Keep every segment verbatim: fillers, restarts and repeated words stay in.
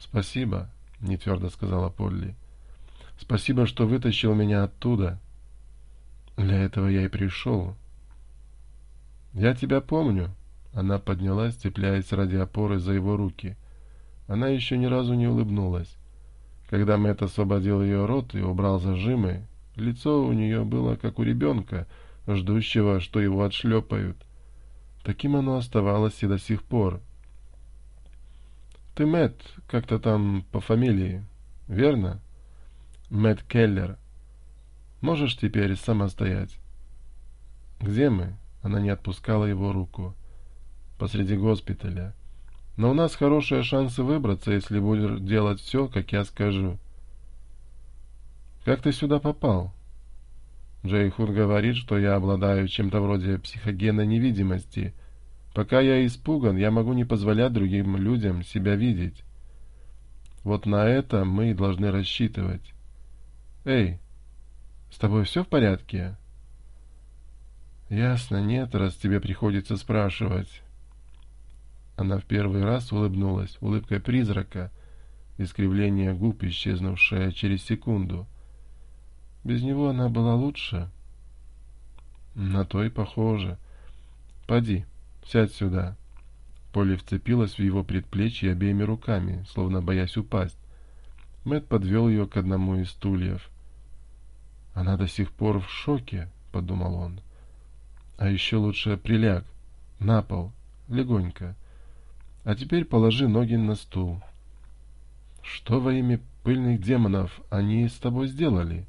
«Спасибо», — нетвердо сказала Полли. «Спасибо, что вытащил меня оттуда. Для этого я и пришел». «Я тебя помню». Она поднялась, цепляясь ради опоры за его руки. Она еще ни разу не улыбнулась. Когда Мэтт освободил ее рот и убрал зажимы, лицо у нее было как у ребенка, ждущего, что его отшлепают. Таким оно оставалось и до сих пор. «Ты Мэтт, как-то там по фамилии, верно? Мэтт Келлер. Можешь теперь самостоять?» «Где мы?» Она не отпускала его руку. «Посреди госпиталя. Но у нас хорошие шансы выбраться, если будешь делать все, как я скажу». «Как ты сюда попал?» Джей Худ говорит, что я обладаю чем-то вроде психогенной невидимости. Пока я испуган, я могу не позволять другим людям себя видеть. Вот на это мы и должны рассчитывать. Эй, с тобой все в порядке? Ясно, нет, раз тебе приходится спрашивать. Она в первый раз улыбнулась, улыбкой призрака, искривление губ, исчезнувшее через секунду. Без него она была лучше. На то и похоже. Поди, сядь сюда. Полли вцепилась в его предплечье обеими руками, словно боясь упасть. Мэтт подвел ее к одному из стульев. «Она до сих пор в шоке», — подумал он. «А еще лучше приляг, на пол, легонько. А теперь положи ноги на стул». «Что во имя пыльных демонов они с тобой сделали?»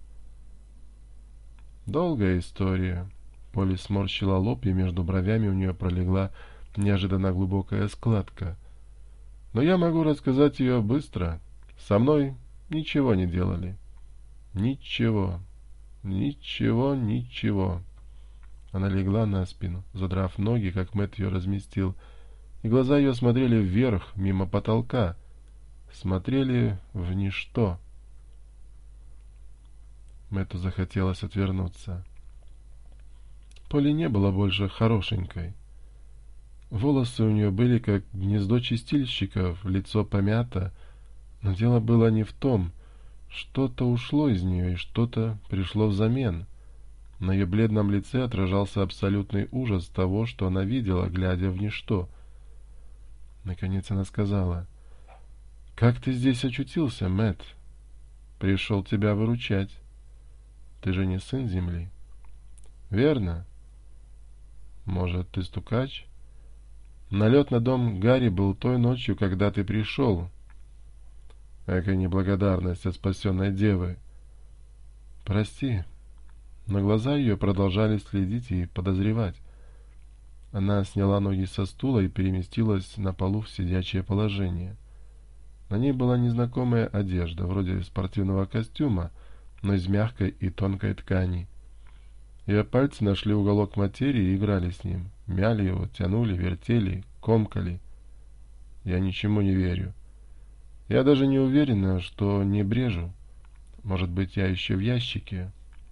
«Долгая история». Полли сморщила лоб, и между бровями у нее пролегла неожиданно глубокая складка. «Но я могу рассказать ее быстро. Со мной ничего не делали. Ничего. Ничего, ничего». Она легла на спину, задрав ноги, как Мэтт ее разместил, и глаза ее смотрели вверх, мимо потолка. Смотрели в ничто. Мэтту захотелось отвернуться. Полли не была больше хорошенькой. Волосы у нее были как гнездо чистильщиков, лицо помято, но дело было не в том. Что-то ушло из нее, и что-то пришло взамен. На ее бледном лице отражался абсолютный ужас того, что она видела, глядя в ничто. Наконец она сказала: «Как ты здесь очутился, Мэтт? Пришел тебя выручать. Ты же не сын земли». «Верно. Может, ты стукач? Налет на дом Гарри был той ночью, когда ты пришел. Какая неблагодарность от спасенной девы. Прости». Но глаза ее продолжали следить и подозревать. Она сняла ноги со стула и переместилась на полу в сидячее положение. На ней была незнакомая одежда, вроде спортивного костюма, но из мягкой и тонкой ткани. Ее пальцы нашли уголок материи и играли с ним. Мяли его, тянули, вертели, комкали. Я ничему не верю. Я даже не уверена, что не брежу. Может быть, я еще в ящике.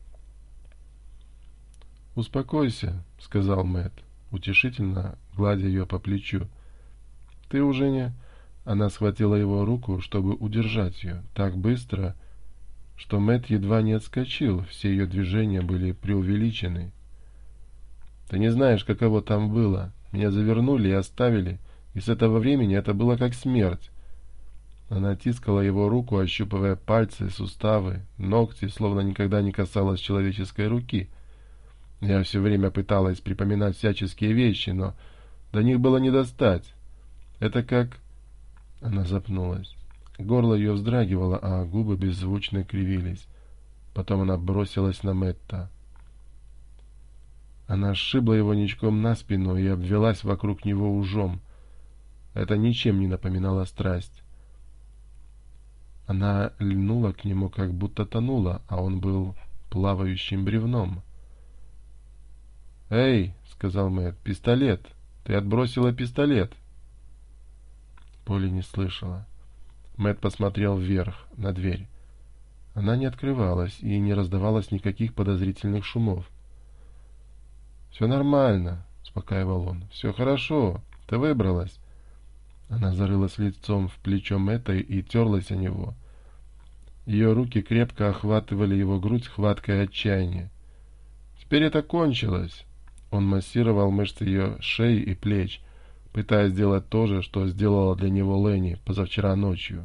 «Успокойся», — сказал Мэтт, утешительно гладя ее по плечу. «Ты уже не...» Она схватила его руку, чтобы удержать ее, так быстро, что Мэтт едва не отскочил, все ее движения были преувеличены. «Ты не знаешь, каково там было. Меня завернули и оставили, и с этого времени это было как смерть». Она тискала его руку, ощупывая пальцы, суставы, ногти, словно никогда не касалась человеческой руки. Я все время пыталась припоминать всяческие вещи, но до них было не достать. Это как... Она запнулась. Горло ее вздрагивало, а губы беззвучно кривились. Потом она бросилась на Мэтта. Она сшибла его ничком на спину и обвелась вокруг него ужом. Это ничем не напоминало страсть. Она льнула к нему, как будто тонула, а он был плавающим бревном. «Эй!» — сказал Мэтт. «Пистолет! Ты отбросила пистолет!» Полли не слышала. Мэтт посмотрел вверх, на дверь. Она не открывалась, и не раздавалось никаких подозрительных шумов. «Все нормально», — успокаивал он. «Все хорошо. Ты выбралась». Она зарылась лицом в плечо Мэтта и терлась о него. Ее руки крепко охватывали его грудь хваткой отчаяния. Теперь это кончилось. Он массировал мышцы ее шеи и плеч, пытаясь сделать то же, что сделала для него Ленни позавчера ночью.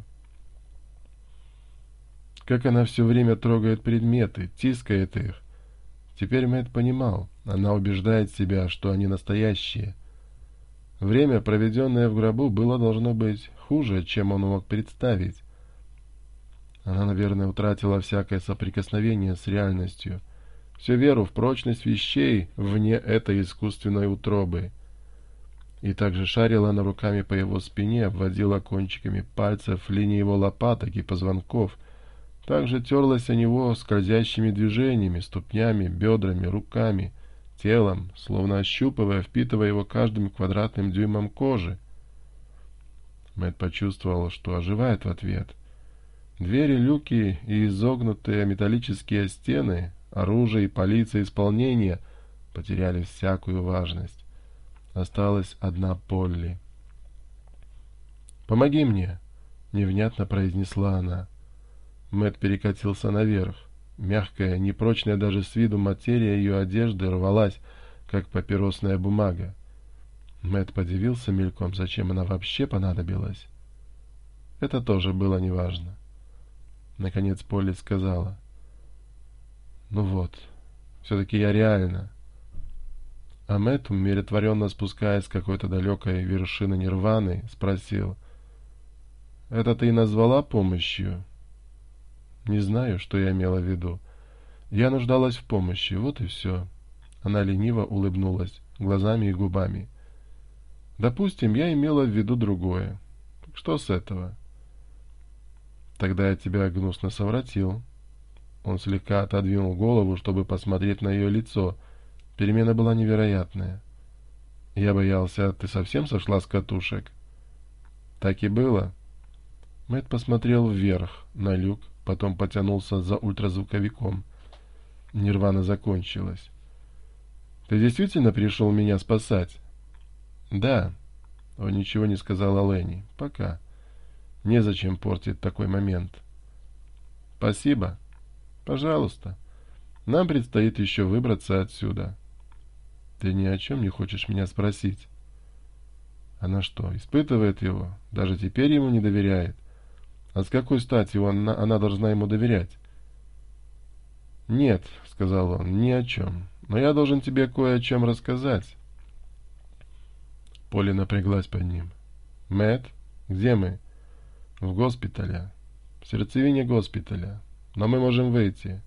Как она все время трогает предметы, тискает их. Теперь Мэтт понимал, она убеждает себя, что они настоящие. Время, проведенное в гробу, было должно быть хуже, чем он мог представить. Она, наверное, утратила всякое соприкосновение с реальностью, всю веру в прочность вещей вне этой искусственной утробы. И также шарила она руками по его спине, обводила кончиками пальцев линии его лопаток и позвонков, также терлась о него скользящими движениями, ступнями, бедрами, руками, телом, словно ощупывая, впитывая его каждым квадратным дюймом кожи. Мэтт почувствовал, что оживает в ответ. Двери, люки и изогнутые металлические стены, оружие и полиция исполнения потеряли всякую важность. Осталась одна Полли. «Помоги мне!» — невнятно произнесла она. Мэтт перекатился наверх. Мягкая, непрочная даже с виду материя ее одежды рвалась, как папиросная бумага. Мэтт подивился мельком, зачем она вообще понадобилась. Это тоже было неважно. Наконец Полли сказала: «Ну вот, все-таки я реально». А Мэтт, умиротворенно спускаясь с какой-то далекой вершины нирваны, спросил: «Это ты и назвала помощью?» «Не знаю, что я имела в виду. Я нуждалась в помощи, вот и все». Она лениво улыбнулась, глазами и губами. «Допустим, я имела в виду другое. Что с этого?» «Тогда я тебя гнусно совратил». Он слегка отодвинул голову, чтобы посмотреть на ее лицо. Перемена была невероятная. «Я боялся, ты совсем сошла с катушек?» «Так и было». Мэтт посмотрел вверх, на люк, потом потянулся за ультразвуковиком. Нирвана закончилась. «Ты действительно пришел меня спасать?» «Да». Он ничего не сказал о Ленни. «Пока. Незачем портить такой момент». «Спасибо. Пожалуйста. Нам предстоит еще выбраться отсюда». «Ты ни о чем не хочешь меня спросить?» Она что, испытывает его? Даже теперь ему не доверяет? А с какой стати он, она должна ему доверять? «Нет», — сказал он, — «ни о чем. Но я должен тебе кое о чем рассказать». Полли напряглась под ним. «Мэтт, где мы?» «В госпитале. В сердцевине госпиталя. Но мы можем выйти».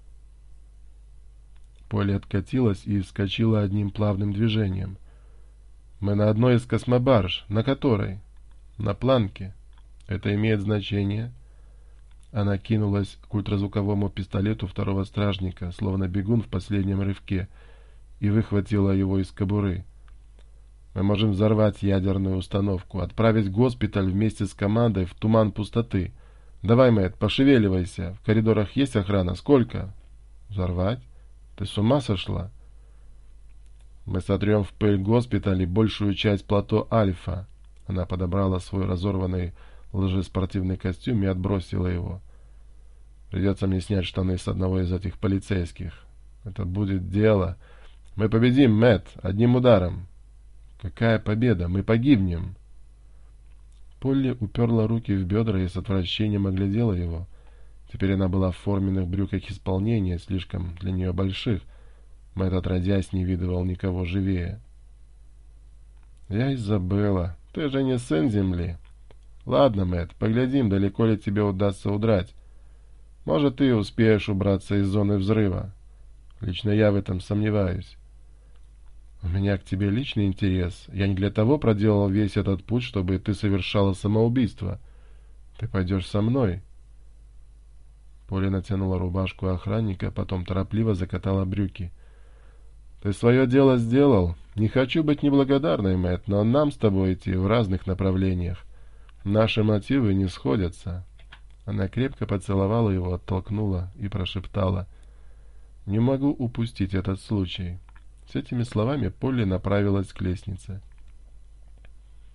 Полли откатилась и вскочила одним плавным движением. «Мы на одной из космобарж. На которой?» «На планке. Это имеет значение?» Она кинулась к ультразвуковому пистолету второго стражника, словно бегун в последнем рывке, и выхватила его из кобуры. «Мы можем взорвать ядерную установку, отправить госпиталь вместе с командой в туман пустоты. Давай, Мэтт, пошевеливайся. В коридорах есть охрана? Сколько?» «Взорвать? Ты с ума сошла?» «Мы сотрем в пыль госпиталь и большую часть плато Альфа». Она подобрала свой разорванный лжеспортивный костюм и отбросила его. «Придется мне снять штаны с одного из этих полицейских. Это будет дело. Мы победим, Мэтт, одним ударом». «Какая победа? Мы погибнем». Полли уперла руки в бедра и с отвращением оглядела его. Теперь она была в форменных брюках исполнения, слишком для нее больших. Мэтт, отродясь, не видывал никого живее. «Я и забыла. Ты же не сын Земли. Ладно, Мэтт, поглядим, далеко ли тебе удастся удрать. Может, ты успеешь убраться из зоны взрыва. Лично я в этом сомневаюсь. У меня к тебе личный интерес. Я не для того проделал весь этот путь, чтобы ты совершала самоубийство. Ты пойдешь со мной». Полли натянула рубашку охранника, потом торопливо закатала брюки. «Ты свое дело сделал. Не хочу быть неблагодарной, Мэтт, но нам с тобой идти в разных направлениях. Наши мотивы не сходятся». Она крепко поцеловала его, оттолкнула и прошептала: «Не могу упустить этот случай». С этими словами Полли направилась к лестнице.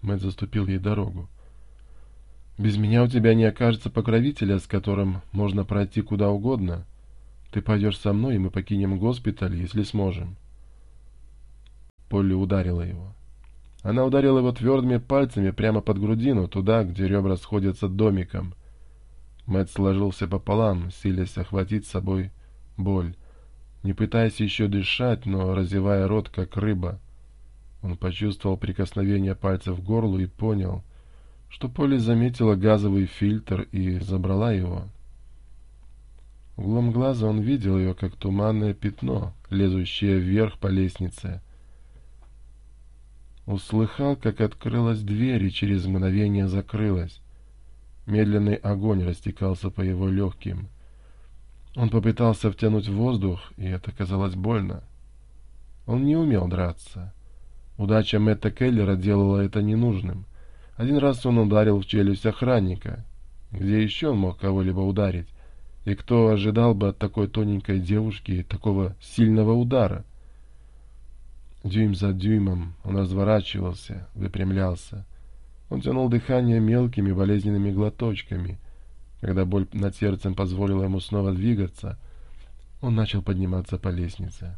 Мэтт заступил ей дорогу. «Без меня у тебя не окажется покровителя, с которым можно пройти куда угодно. Ты пойдешь со мной, и мы покинем госпиталь, если сможем». Полли ударила его. Она ударила его твердыми пальцами прямо под грудину, туда, где ребра сходятся домиком. Мэтт сложился пополам, силясь охватить собой боль, не пытаясь еще дышать, но разевая рот, как рыба. Он почувствовал прикосновение пальцев к горлу и понял, что Полли заметила газовый фильтр и забрала его. Углом глаза он видел ее, как туманное пятно, лезущее вверх по лестнице. Услыхал, как открылась дверь и через мгновение закрылась. Медленный огонь растекался по его легким. Он попытался втянуть воздух, и это казалось больно. Он не умел драться. Удача Мэтта Келлера делала это ненужным. Один раз он ударил в челюсть охранника. Где еще он мог кого-либо ударить? И кто ожидал бы от такой тоненькой девушки такого сильного удара? Дюйм за дюймом он разворачивался, выпрямлялся. Он тянул дыхание мелкими болезненными глоточками. Когда боль над сердцем позволила ему снова двигаться, он начал подниматься по лестнице.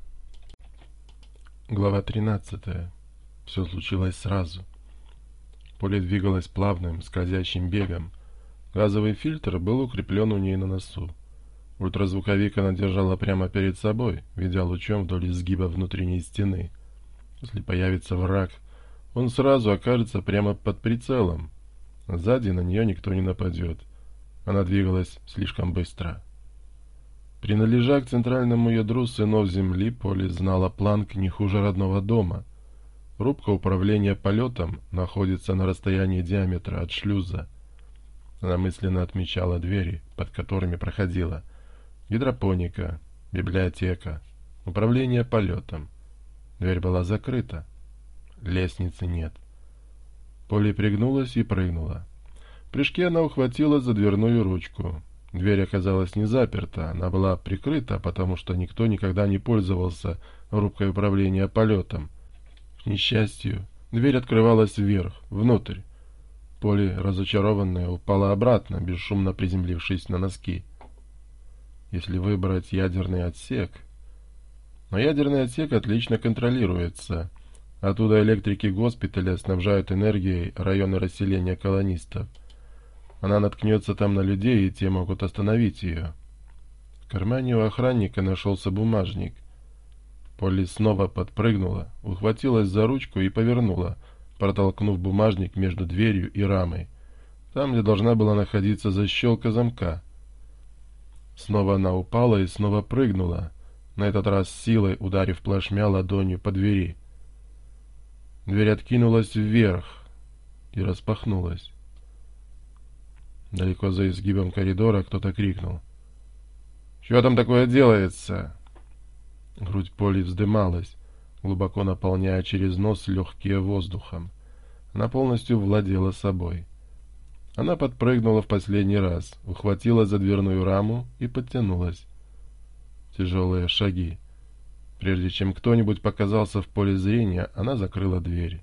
Глава тринадцатая. Все случилось сразу. Полли двигалась плавным, скользящим бегом. Газовый фильтр был укреплен у ней на носу. Ультразвуковик она держала прямо перед собой, ведя лучом вдоль изгиба внутренней стены. Если появится враг, он сразу окажется прямо под прицелом. Сзади на нее никто не нападет. Она двигалась слишком быстро. Принадлежа к центральному ядру сынов Земли, Полли знала Планк не хуже родного дома. Рубка управления полетом находится на расстоянии диаметра от шлюза. Она мысленно отмечала двери, под которыми проходила. Гидропоника, библиотека, управление полетом. Дверь была закрыта. Лестницы нет. Полли пригнулась и прыгнула. В прыжке она ухватилась за дверную ручку. Дверь оказалась не заперта, она была прикрыта, потому что никто никогда не пользовался рубкой управления полетом. К несчастью, дверь открывалась вверх, внутрь. Полли, разочарованная, упала обратно, бесшумно приземлившись на носки. Если выбрать ядерный отсек... Но ядерный отсек отлично контролируется. Оттуда электрики госпиталя снабжают энергией районы расселения колонистов. Она наткнется там на людей, и те могут остановить ее. В кармане у охранника нашелся бумажник. Полли снова подпрыгнула, ухватилась за ручку и повернула, протолкнув бумажник между дверью и рамой, там, где должна была находиться защелка замка. Снова она упала и снова прыгнула, на этот раз силой ударив плашмя ладонью по двери. Дверь откинулась вверх и распахнулась. Далеко за изгибом коридора кто-то крикнул: «Что там такое делается?» Грудь Полли вздымалась, глубоко наполняя через нос легкие воздухом. Она полностью владела собой. Она подпрыгнула в последний раз, ухватила за дверную раму и подтянулась. Тяжелые шаги. Прежде чем кто-нибудь показался в поле зрения, она закрыла дверь.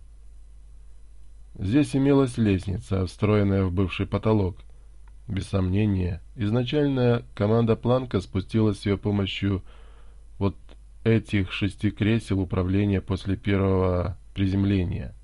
Здесь имелась лестница, встроенная в бывший потолок. Без сомнения, изначальная команда Планка спустилась с ее помощью вот этих шести кресел управления после первого приземления.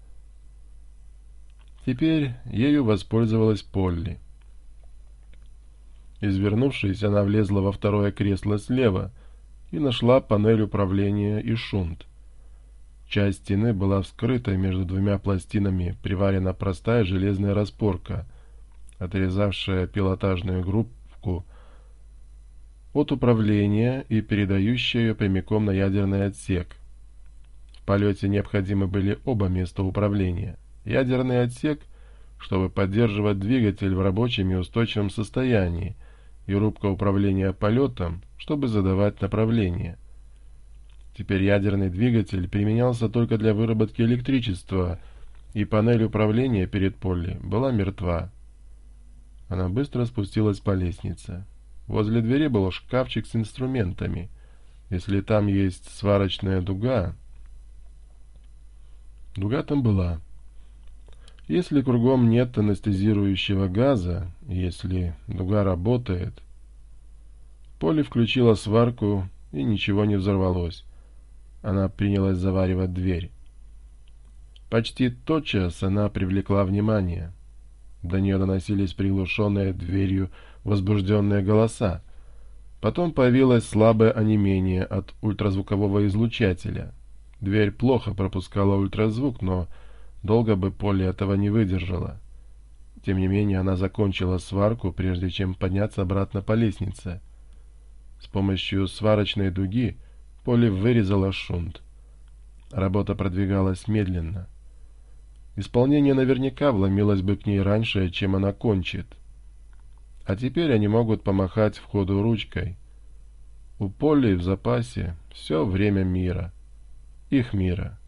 Теперь ею воспользовалась Полли. Извернувшись, она влезла во второе кресло слева и нашла панель управления и шунт. Часть стены была вскрыта, между двумя пластинами приварена простая железная распорка, отрезавшая пилотажную группку от управления и передающая ее прямиком на ядерный отсек. В полете необходимы были оба места управления. Ядерный отсек, чтобы поддерживать двигатель в рабочем и устойчивом состоянии, и рубка управления полетом, чтобы задавать направление. Теперь ядерный двигатель применялся только для выработки электричества, и панель управления перед Полли была мертва. Она быстро спустилась по лестнице. Возле двери был шкафчик с инструментами. Если там есть сварочная дуга... Дуга там была. Если кругом нет анестезирующего газа, если дуга работает... Полли включила сварку, и ничего не взорвалось. Она принялась заваривать дверь. Почти тотчас она привлекла внимание. До нее доносились приглушенные дверью возбужденные голоса. Потом появилось слабое онемение от ультразвукового излучателя. Дверь плохо пропускала ультразвук, но долго бы Полли этого не выдержала. Тем не менее, она закончила сварку, прежде чем подняться обратно по лестнице. С помощью сварочной дуги Полли вырезала шунт. Работа продвигалась медленно. Исполнение наверняка вломилось бы к ней раньше, чем она кончит. А теперь они могут помахать входу ручкой. У Полли в запасе все время мира. Их мира.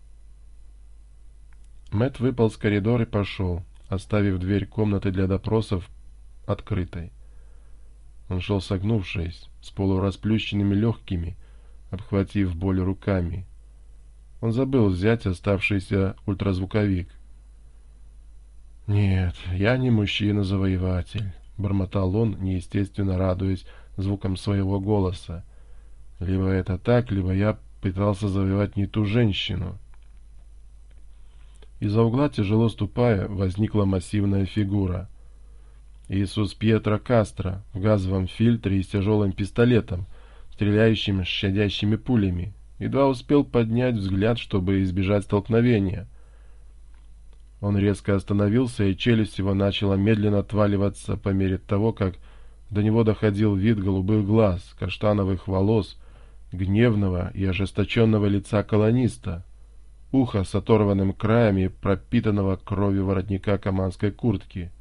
Мэтт выполз в коридор и пошел, оставив дверь комнаты для допросов открытой. Он шел согнувшись, с полурасплющенными легкими, обхватив боль руками. Он забыл взять оставшийся ультразвуковик. «Нет, я не мужчина-завоеватель», — бормотал он, неестественно радуясь звукам своего голоса. «Либо это так, либо я пытался завоевать не ту женщину». Из-за угла, тяжело ступая, возникла массивная фигура. Иисус Пьетро Кастро в газовом фильтре и с тяжелым пистолетом, стреляющим щадящими пулями, едва успел поднять взгляд, чтобы избежать столкновения. Он резко остановился, и челюсть его начала медленно отваливаться по мере того, как до него доходил вид голубых глаз, каштановых волос, гневного и ожесточенного лица колониста, ухо с оторванным краем и пропитанного кровью воротника командской куртки.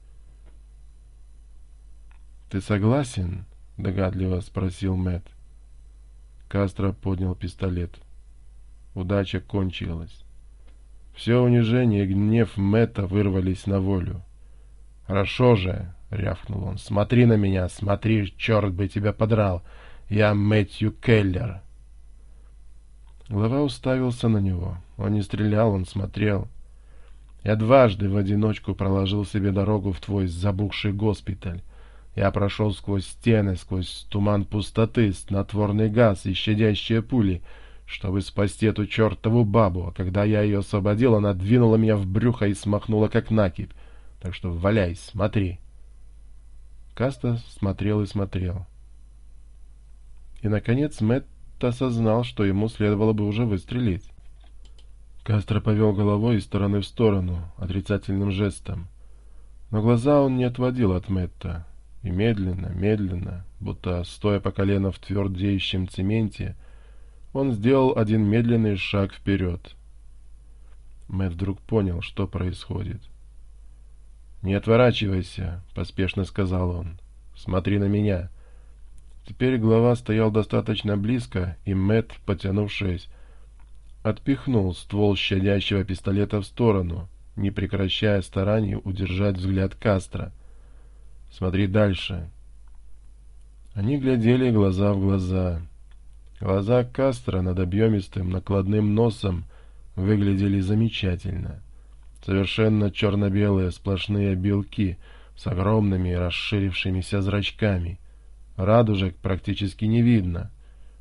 «Ты согласен?» — догадливо спросил Мэтт. Кастро поднял пистолет. Удача кончилась. Все унижение и гнев Мэтта вырвались на волю. «Хорошо же!» — рявкнул он. «Смотри на меня, смотри, черт бы тебя подрал! Я Мэтью Келлер!» Глава уставился на него. Он не стрелял, он смотрел. «Я дважды в одиночку проложил себе дорогу в твой забухший госпиталь. Я прошел сквозь стены, сквозь туман пустоты, снотворный газ и щадящие пули, чтобы спасти эту чертову бабу, а когда я ее освободил, она двинула меня в брюхо и смахнула как накипь. Так что валяй, смотри». Кастро смотрел и смотрел. И, наконец, Мэтт осознал, что ему следовало бы уже выстрелить. Кастро повел головой из стороны в сторону, отрицательным жестом. Но глаза он не отводил от Мэтта. И медленно, медленно, будто стоя по колено в твердеющем цементе, он сделал один медленный шаг вперед. Мэтт вдруг понял, что происходит. «Не отворачивайся», — поспешно сказал он. «Смотри на меня». Теперь глава стоял достаточно близко, и Мэтт, потянувшись, отпихнул ствол щадящего пистолета в сторону, не прекращая стараний удержать взгляд Кастро. «Смотри дальше». Они глядели глаза в глаза. Глаза Кастро над объемистым накладным носом выглядели замечательно. Совершенно черно-белые сплошные белки с огромными расширившимися зрачками. Радужек практически не видно.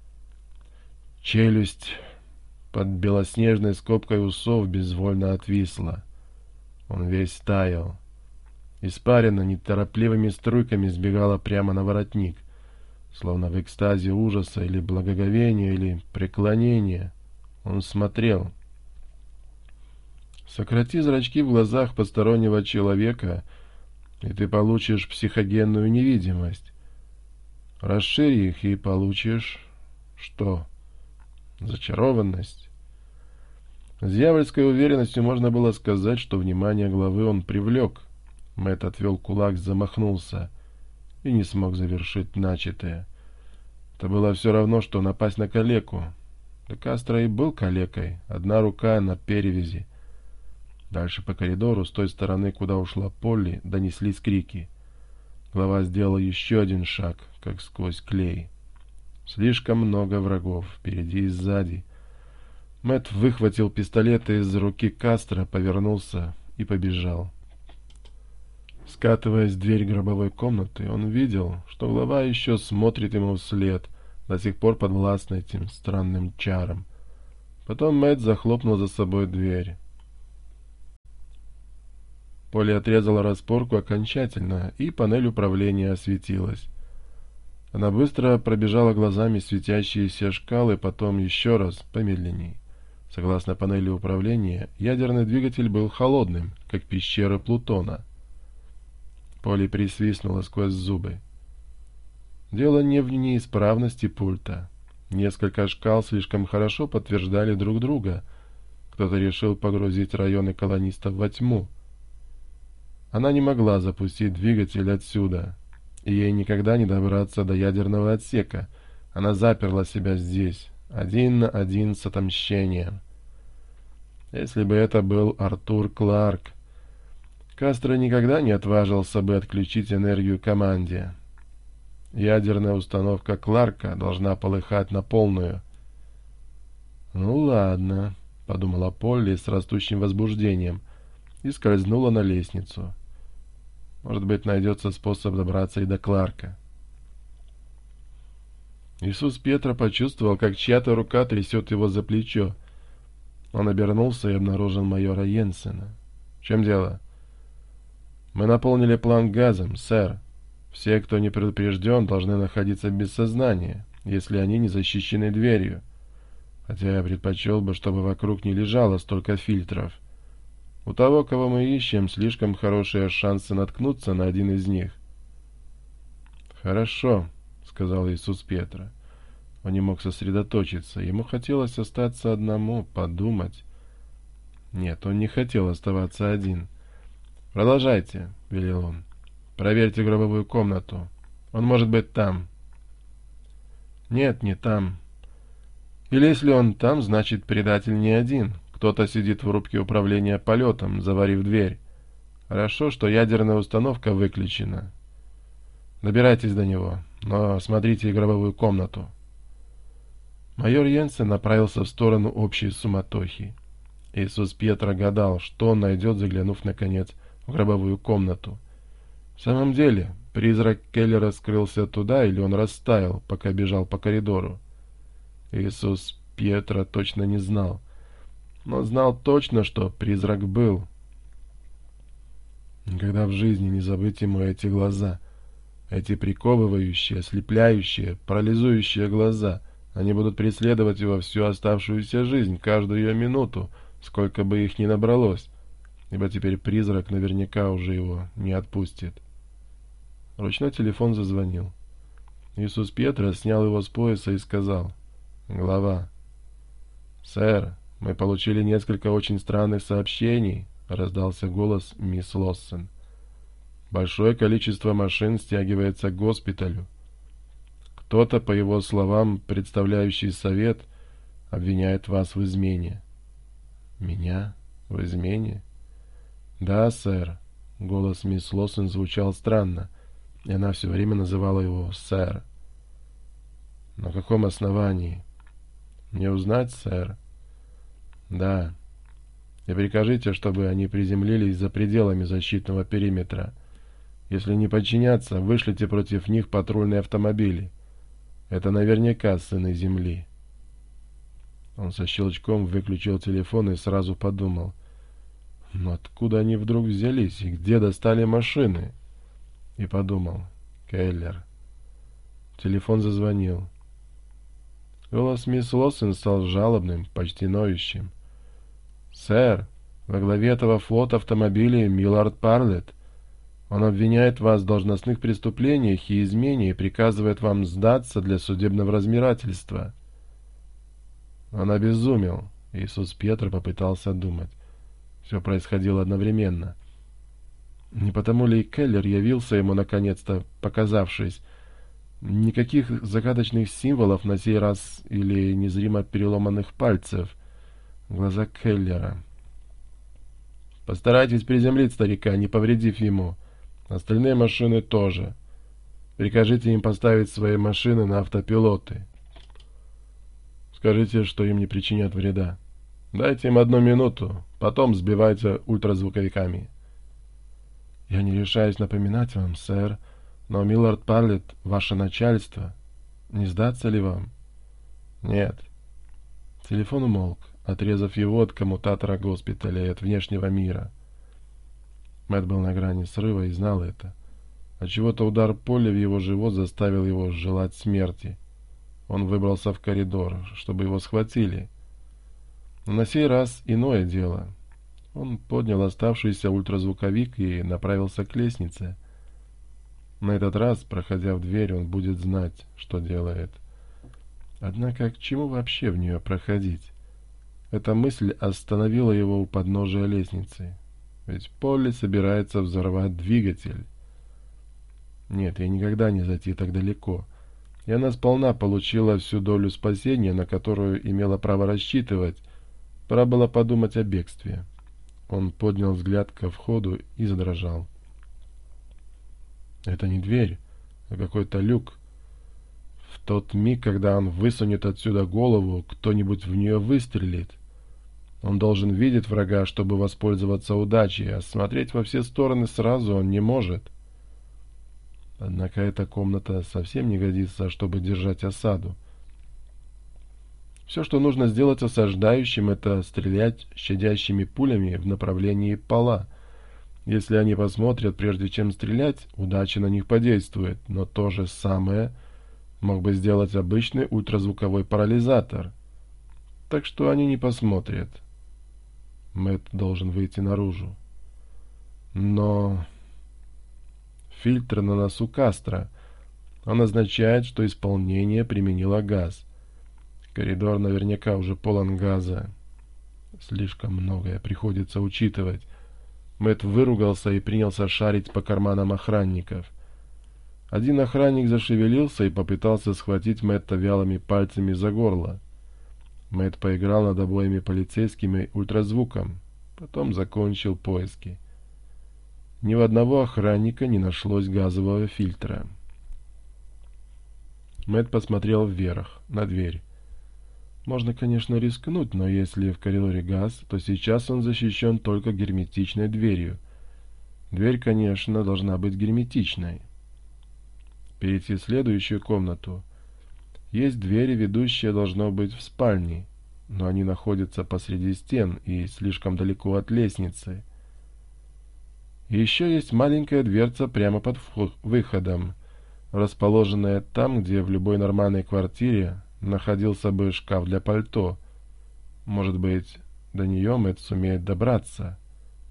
Челюсть под белоснежной скобкой усов безвольно отвисла. Он весь таял. Испарина неторопливыми струйками сбегала прямо на воротник, словно в экстазе ужаса или благоговения, или преклонения. Он смотрел. Сократи зрачки в глазах постороннего человека, и ты получишь психогенную невидимость. Расшири их, и получишь... что? Зачарованность. С дьявольской уверенностью можно было сказать, что внимание главы он привлек. Мэтт отвел кулак, замахнулся и не смог завершить начатое. Это было все равно, что напасть на калеку. Да Кастро и был калекой, одна рука на перевязи. Дальше по коридору, с той стороны, куда ушла Полли, донеслись крики. Глава сделал еще один шаг, как сквозь клей. Слишком много врагов, впереди и сзади. Мэтт выхватил пистолет из руки Кастро, повернулся и побежал. Скатываясь в дверь гробовой комнаты, он видел, что глава еще смотрит ему вслед, до сих пор подвластный этим странным чарам. Потом Мэтт захлопнул за собой дверь. Полли отрезала распорку окончательно, и панель управления осветилась. Она быстро пробежала глазами светящиеся шкалы, потом еще раз, помедленней. Согласно панели управления, ядерный двигатель был холодным, как пещеры Плутона. Полли присвистнула сквозь зубы. Дело не в неисправности пульта. Несколько шкал слишком хорошо подтверждали друг друга. Кто-то решил погрузить районы колонистов во тьму. Она не могла запустить двигатель отсюда, и ей никогда не добраться до ядерного отсека. Она заперла себя здесь, один на один с отомщением. Если бы это был Артур Кларк, Кастро никогда не отважился бы отключить энергию команде. Ядерная установка Кларка должна полыхать на полную. «Ну ладно», — подумала Полли с растущим возбуждением и скользнула на лестницу. «Может быть, найдется способ добраться и до Кларка». Иисус Петра почувствовал, как чья-то рука трясет его за плечо. Он обернулся и обнаружил майора Йенсена. «В чем дело?» «Мы наполнили план газом, сэр. Все, кто не предупрежден, должны находиться без сознания, если они не защищены дверью. Хотя я предпочел бы, чтобы вокруг не лежало столько фильтров. У того, кого мы ищем, слишком хорошие шансы наткнуться на один из них». «Хорошо», — сказал Иисус Петра. Он не мог сосредоточиться. Ему хотелось остаться одному, подумать. Нет, он не хотел оставаться один. «Продолжайте», — велел он. «Проверьте гробовую комнату. Он может быть там». «Нет, не там. Или если он там, значит, предатель не один. Кто-то сидит в рубке управления полетом, заварив дверь. Хорошо, что ядерная установка выключена. Добирайтесь до него, но смотрите гробовую комнату». Майор Йенсен направился в сторону общей суматохи. Иисус Петра гадал, что он найдет, заглянув, наконец, в гробовую комнату. В самом деле, призрак Келлера скрылся туда, или он растаял, пока бежал по коридору. Иисус Петра точно не знал, но знал точно, что призрак был. Никогда в жизни не забыть ему эти глаза, эти приковывающие, ослепляющие, парализующие глаза. Они будут преследовать его всю оставшуюся жизнь, каждую ее минуту, сколько бы их ни набралось, ибо теперь призрак наверняка уже его не отпустит. Ручной телефон зазвонил. Иисус Петра снял его с пояса и сказал: «Глава». «Сэр, мы получили несколько очень странных сообщений», — раздался голос мисс Лоссон. «Большое количество машин стягивается к госпиталю. Кто-то, по его словам, представляющий совет, обвиняет вас в измене». «Меня? В измене?» «Да, сэр». Голос мисс Лоссон звучал странно, и она все время называла его «сэр». «На каком основании?» «Не узнать, сэр». «Да. И прикажите, чтобы они приземлились за пределами защитного периметра. Если не подчинятся, вышлите против них патрульные автомобили. Это наверняка сыны Земли». Он со щелчком выключил телефон и сразу подумал: «Но откуда они вдруг взялись и где достали машины?» И подумал: «Келлер». Телефон зазвонил. Голос мисс Лоссон стал жалобным, почти ноющим. «Сэр, во главе этого флота автомобилей Миллард Парлетт. Он обвиняет вас в должностных преступлениях и измене и приказывает вам сдаться для судебного разбирательства». Он обезумел. Иисус Петр попытался думать. Все происходило одновременно. Не потому ли и Келлер явился ему, наконец-то показавшись? Никаких загадочных символов на сей раз или незримо переломанных пальцев. Глаза Келлера. «Постарайтесь приземлить старика, не повредив ему. Остальные машины тоже. Прикажите им поставить свои машины на автопилоты. Скажите, что им не причинят вреда. Дайте им одну минуту, потом сбивайте ультразвуковиками». «Я не решаюсь напоминать вам, сэр, но Миллард Парлетт — ваше начальство. Не сдаться ли вам?» «Нет». Телефон умолк, отрезав его от коммутатора госпиталя и от внешнего мира. Мэтт был на грани срыва и знал это. Отчего-то удар поля в его живот заставил его желать смерти. Он выбрался в коридор, чтобы его схватили. Но на сей раз иное дело. Он поднял оставшийся ультразвуковик и направился к лестнице. На этот раз, проходя в дверь, он будет знать, что делает. Однако к чему вообще в нее проходить? Эта мысль остановила его у подножия лестницы. Ведь Полли собирается взорвать двигатель. Нет, ей никогда не зайти так далеко. И она сполна получила всю долю спасения, на которую имела право рассчитывать. Пора было подумать о бегстве. Он поднял взгляд ко входу и задрожал. Это не дверь, а какой-то люк. В тот миг, когда он высунет отсюда голову, кто-нибудь в нее выстрелит. Он должен видеть врага, чтобы воспользоваться удачей, а смотреть во все стороны сразу он не может. Однако эта комната совсем не годится, чтобы держать осаду. Все, что нужно сделать осаждающим, это стрелять щадящими пулями в направлении пола. Если они посмотрят, прежде чем стрелять, удача на них подействует, но то же самое мог бы сделать обычный ультразвуковой парализатор. Так что они не посмотрят. Мэтт должен выйти наружу. Но фильтр на носу Кастро. Он означает, что исполнение применило газ. Коридор наверняка уже полон газа. Слишком многое приходится учитывать. Мэтт выругался и принялся шарить по карманам охранников. Один охранник зашевелился и попытался схватить Мэтта вялыми пальцами за горло. Мэтт поиграл над обоими полицейскими ультразвуком, потом закончил поиски. Ни у одного охранника не нашлось газового фильтра. Мэтт посмотрел вверх, на дверь. Можно, конечно, рискнуть, но если в коридоре газ, то сейчас он защищен только герметичной дверью. Дверь, конечно, должна быть герметичной. Перейти в следующую комнату. Есть двери, ведущие, должно быть, в спальне, но они находятся посреди стен и слишком далеко от лестницы. И еще есть маленькая дверца прямо под выходом, расположенная там, где в любой нормальной квартире находился бы шкаф для пальто. Может быть, до нее Мэтт сумеет добраться.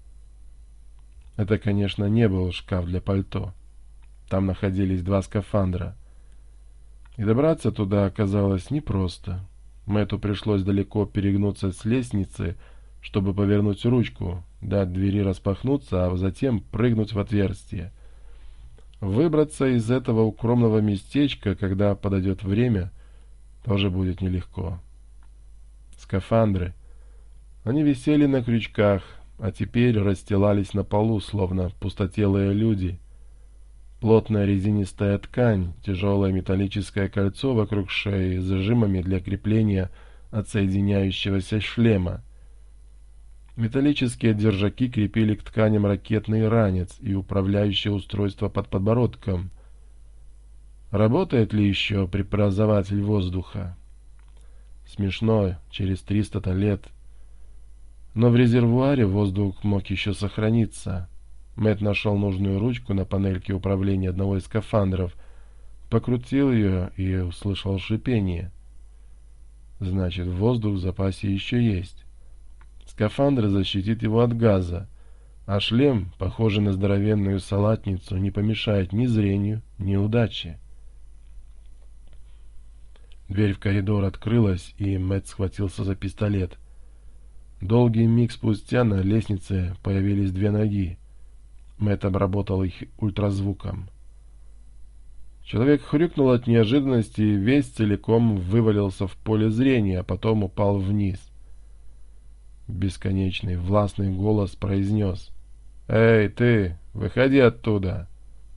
Это, конечно, не был шкаф для пальто. Там находились два скафандра. И добраться туда оказалось непросто. Мэтту пришлось далеко перегнуться с лестницы, чтобы повернуть ручку, дать двери распахнуться, а затем прыгнуть в отверстие. Выбраться из этого укромного местечка, когда подойдет время, тоже будет нелегко. Скафандры. Они висели на крючках, а теперь расстилались на полу, словно пустотелые люди. Плотная резинистая ткань, тяжелое металлическое кольцо вокруг шеи с зажимами для крепления отсоединяющегося шлема. Металлические держаки крепили к тканям ракетный ранец и управляющее устройство под подбородком. Работает ли еще преобразователь воздуха? Смешно, через триста лет. Но в резервуаре воздух мог еще сохраниться. Мэтт нашел нужную ручку на панельке управления одного из скафандров, покрутил ее и услышал шипение. Значит, воздух в запасе еще есть. Скафандр защитит его от газа, а шлем, похожий на здоровенную салатницу, не помешает ни зрению, ни удаче. Дверь в коридор открылась, и Мэтт схватился за пистолет. Долгий миг спустя на лестнице появились две ноги. Мэтт обработал их ультразвуком. Человек хрюкнул от неожиданности и весь целиком вывалился в поле зрения, а потом упал вниз. Бесконечный властный голос произнес: «Эй, ты, выходи оттуда!»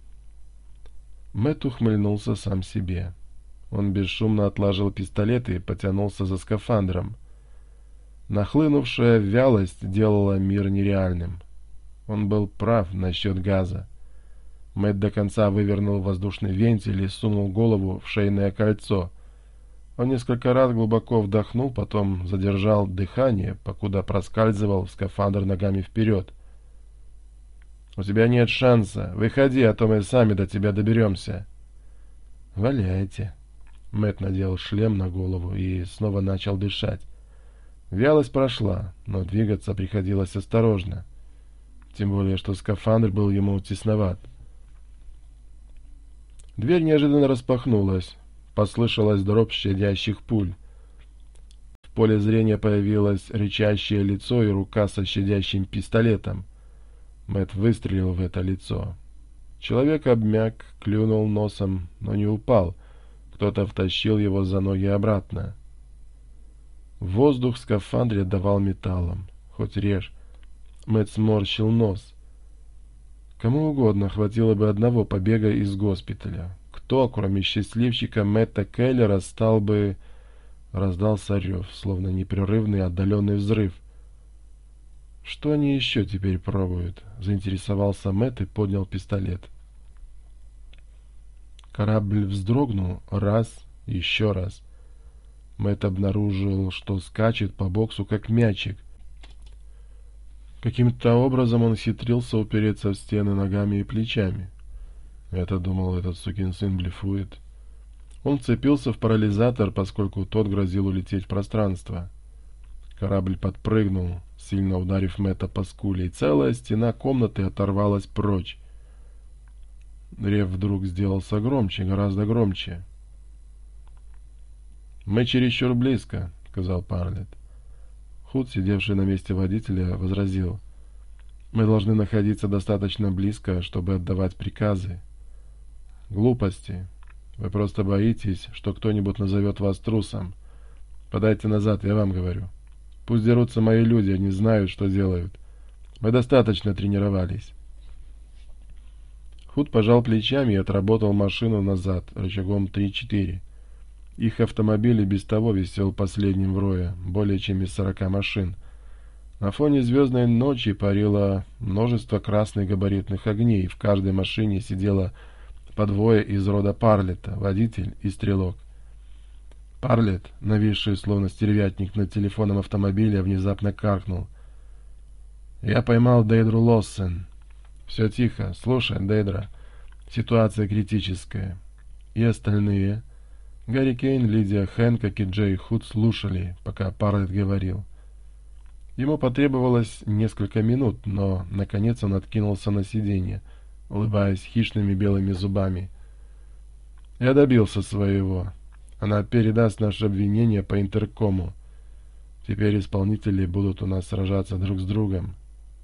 Мэтт ухмыльнулся сам себе. Он бесшумно отложил пистолет и потянулся за скафандром. Нахлынувшая вялость делала мир нереальным. Он был прав насчет газа. Мэтт до конца вывернул воздушный вентиль и сунул голову в шейное кольцо. Он несколько раз глубоко вдохнул, потом задержал дыхание, покуда проскальзывал в скафандр ногами вперед. «У тебя нет шанса. Выходи, а то мы сами до тебя доберемся». «Валяйте». Мэтт надел шлем на голову и снова начал дышать. Вялость прошла, но двигаться приходилось осторожно. Тем более, что скафандр был ему тесноват. Дверь неожиданно распахнулась. Послышалась дробь щадящих пуль. В поле зрения появилось рычащее лицо и рука со щадящим пистолетом. Мэтт выстрелил в это лицо. Человек обмяк, клюнул носом, но не упал. Кто-то втащил его за ноги обратно. Воздух в скафандре давал металлом. Хоть режь. Мэтт сморщил нос. Кому угодно хватило бы одного побега из госпиталя. Кто, кроме счастливчика Мэтта Келлера, стал бы... Раздался рев, словно непрерывный отдаленный взрыв. «Что они еще теперь пробуют?» — заинтересовался Мэтт и поднял пистолет. Корабль вздрогнул раз, еще раз. Мэтт обнаружил, что скачет по боксу, как мячик. Каким-то образом он хитрился упереться в стены ногами и плечами. Я-то думал, этот сукин сын блефует. Он вцепился в парализатор, поскольку тот грозил улететь в пространство. Корабль подпрыгнул, сильно ударив Мэтта по скуле, и целая стена комнаты оторвалась прочь. Рев вдруг сделался громче, гораздо громче. «Мы чересчур близко», — сказал Парлетт. Худ, сидевший на месте водителя, возразил: «Мы должны находиться достаточно близко, чтобы отдавать приказы». «Глупости. Вы просто боитесь, что кто-нибудь назовет вас трусом. Подайте назад, я вам говорю. Пусть дерутся мои люди, они знают, что делают. Мы достаточно тренировались». Худ пожал плечами и отработал машину назад рычагом три-четыре. Их автомобиль и без того висел последним в рое, более чем из сорока машин. На фоне звездной ночи парило множество красных габаритных огней, в каждой машине сидело по двое из рода Парлетта, водитель и стрелок. Парлетт, нависший словно стервятник над телефоном автомобиля, внезапно каркнул: «Я поймал Дейдру Лоссен». «Все тихо. Слушай, Дейдра, ситуация критическая». И остальные... Гарри Кейн, Лидия Хэнкок и Джей Худ слушали, пока Парлетт говорил. Ему потребовалось несколько минут, но, наконец, он откинулся на сиденье, улыбаясь хищными белыми зубами. «Я добился своего. Она передаст наше обвинение по интеркому. Теперь исполнители будут у нас сражаться друг с другом».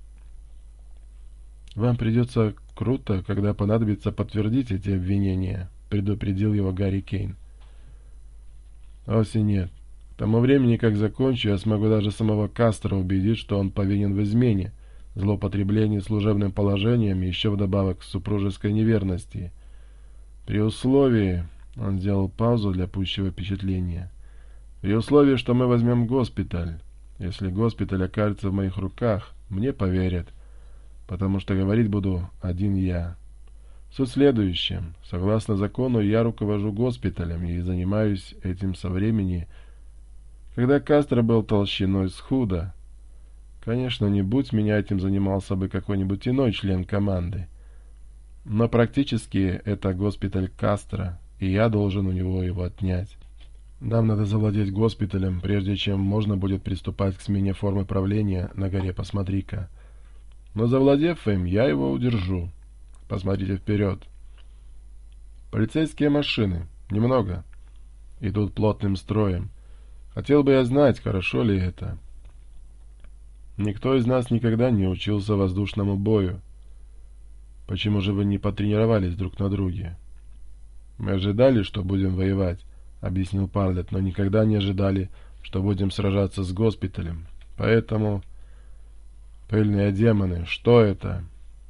«Вам придется круто, когда понадобится подтвердить эти обвинения», — предупредил его Гарри Кейн. «Вовсе нет. К тому времени, как закончу, я смогу даже самого Кастро убедить, что он повинен в измене, злоупотреблении служебным положением и еще вдобавок к супружеской неверности. При условии...» — он сделал паузу для пущего впечатления. «При условии, что мы возьмем госпиталь. Если госпиталь окажется в моих руках, мне поверят, потому что говорить буду один я. Суть в следующем. Согласно закону, я руковожу госпиталем и занимаюсь этим со времени, когда Кастро был толщиной с Худа. Конечно, не будь меня, этим занимался бы какой-нибудь иной член команды. Но практически это госпиталь Кастро, и я должен у него его отнять. Нам надо завладеть госпиталем, прежде чем можно будет приступать к смене формы правления на горе Посмотри-ка. Но завладев им, я его удержу. Посмотрите вперед. Полицейские машины. Немного. Идут плотным строем. Хотел бы я знать, хорошо ли это. Никто из нас никогда не учился воздушному бою. Почему же вы не потренировались друг на друге? Мы ожидали, что будем воевать, объяснил Парлетт, но никогда не ожидали, что будем сражаться с госпиталем. Поэтому... Пыльные демоны, что это?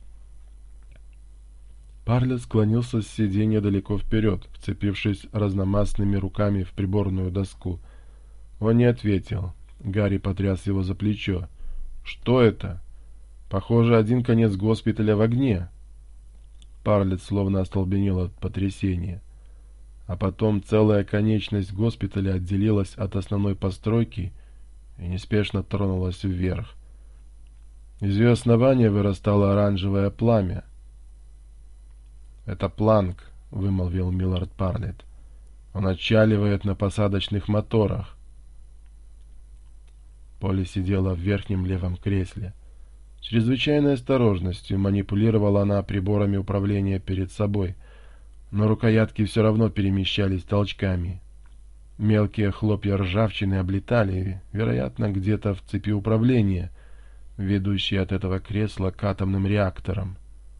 Парлетт склонился с сиденья далеко вперед, вцепившись разномастными руками в приборную доску. Он не ответил. Гарри потряс его за плечо. «Что это?» Похоже, один конец госпиталя в огне. Парлетт словно остолбенел от потрясения. А потом целая конечность госпиталя отделилась от основной постройки и неспешно тронулась вверх. Из ее основания вырастало оранжевое пламя. «Это Планк», — вымолвил Миллард Парлетт. «Он отчаливает на посадочных моторах». Полли сидела в верхнем левом кресле. С чрезвычайной осторожностью манипулировала она приборами управления перед собой, но рукоятки все равно перемещались толчками. Мелкие хлопья ржавчины облетали, вероятно, где-то в цепи управления, ведущей от этого кресла к атомным реакторам.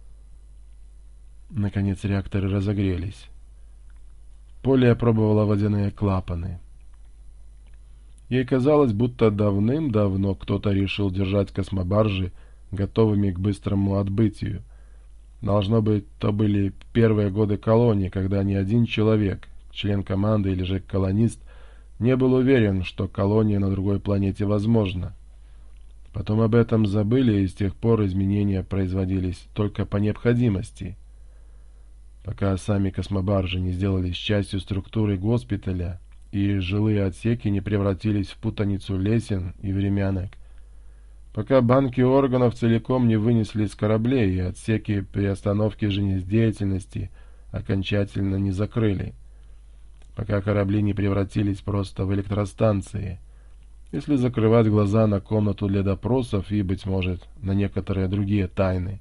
Наконец реакторы разогрелись. Полли опробовала водяные клапаны. Ей казалось, будто давным-давно кто-то решил держать космобаржи готовыми к быстрому отбытию. Должно быть, то были первые годы колонии, когда ни один человек, член команды или же колонист, не был уверен, что колония на другой планете возможна. Потом об этом забыли, и с тех пор изменения производились только по необходимости. Пока сами космобаржи не сделались частью структуры госпиталя, и жилые отсеки не превратились в путаницу лесен и времянок. Пока банки органов целиком не вынесли с кораблей, и отсеки при остановке жизнедеятельности окончательно не закрыли. Пока корабли не превратились просто в электростанции. Если закрывать глаза на комнату для допросов и, быть может, на некоторые другие тайны.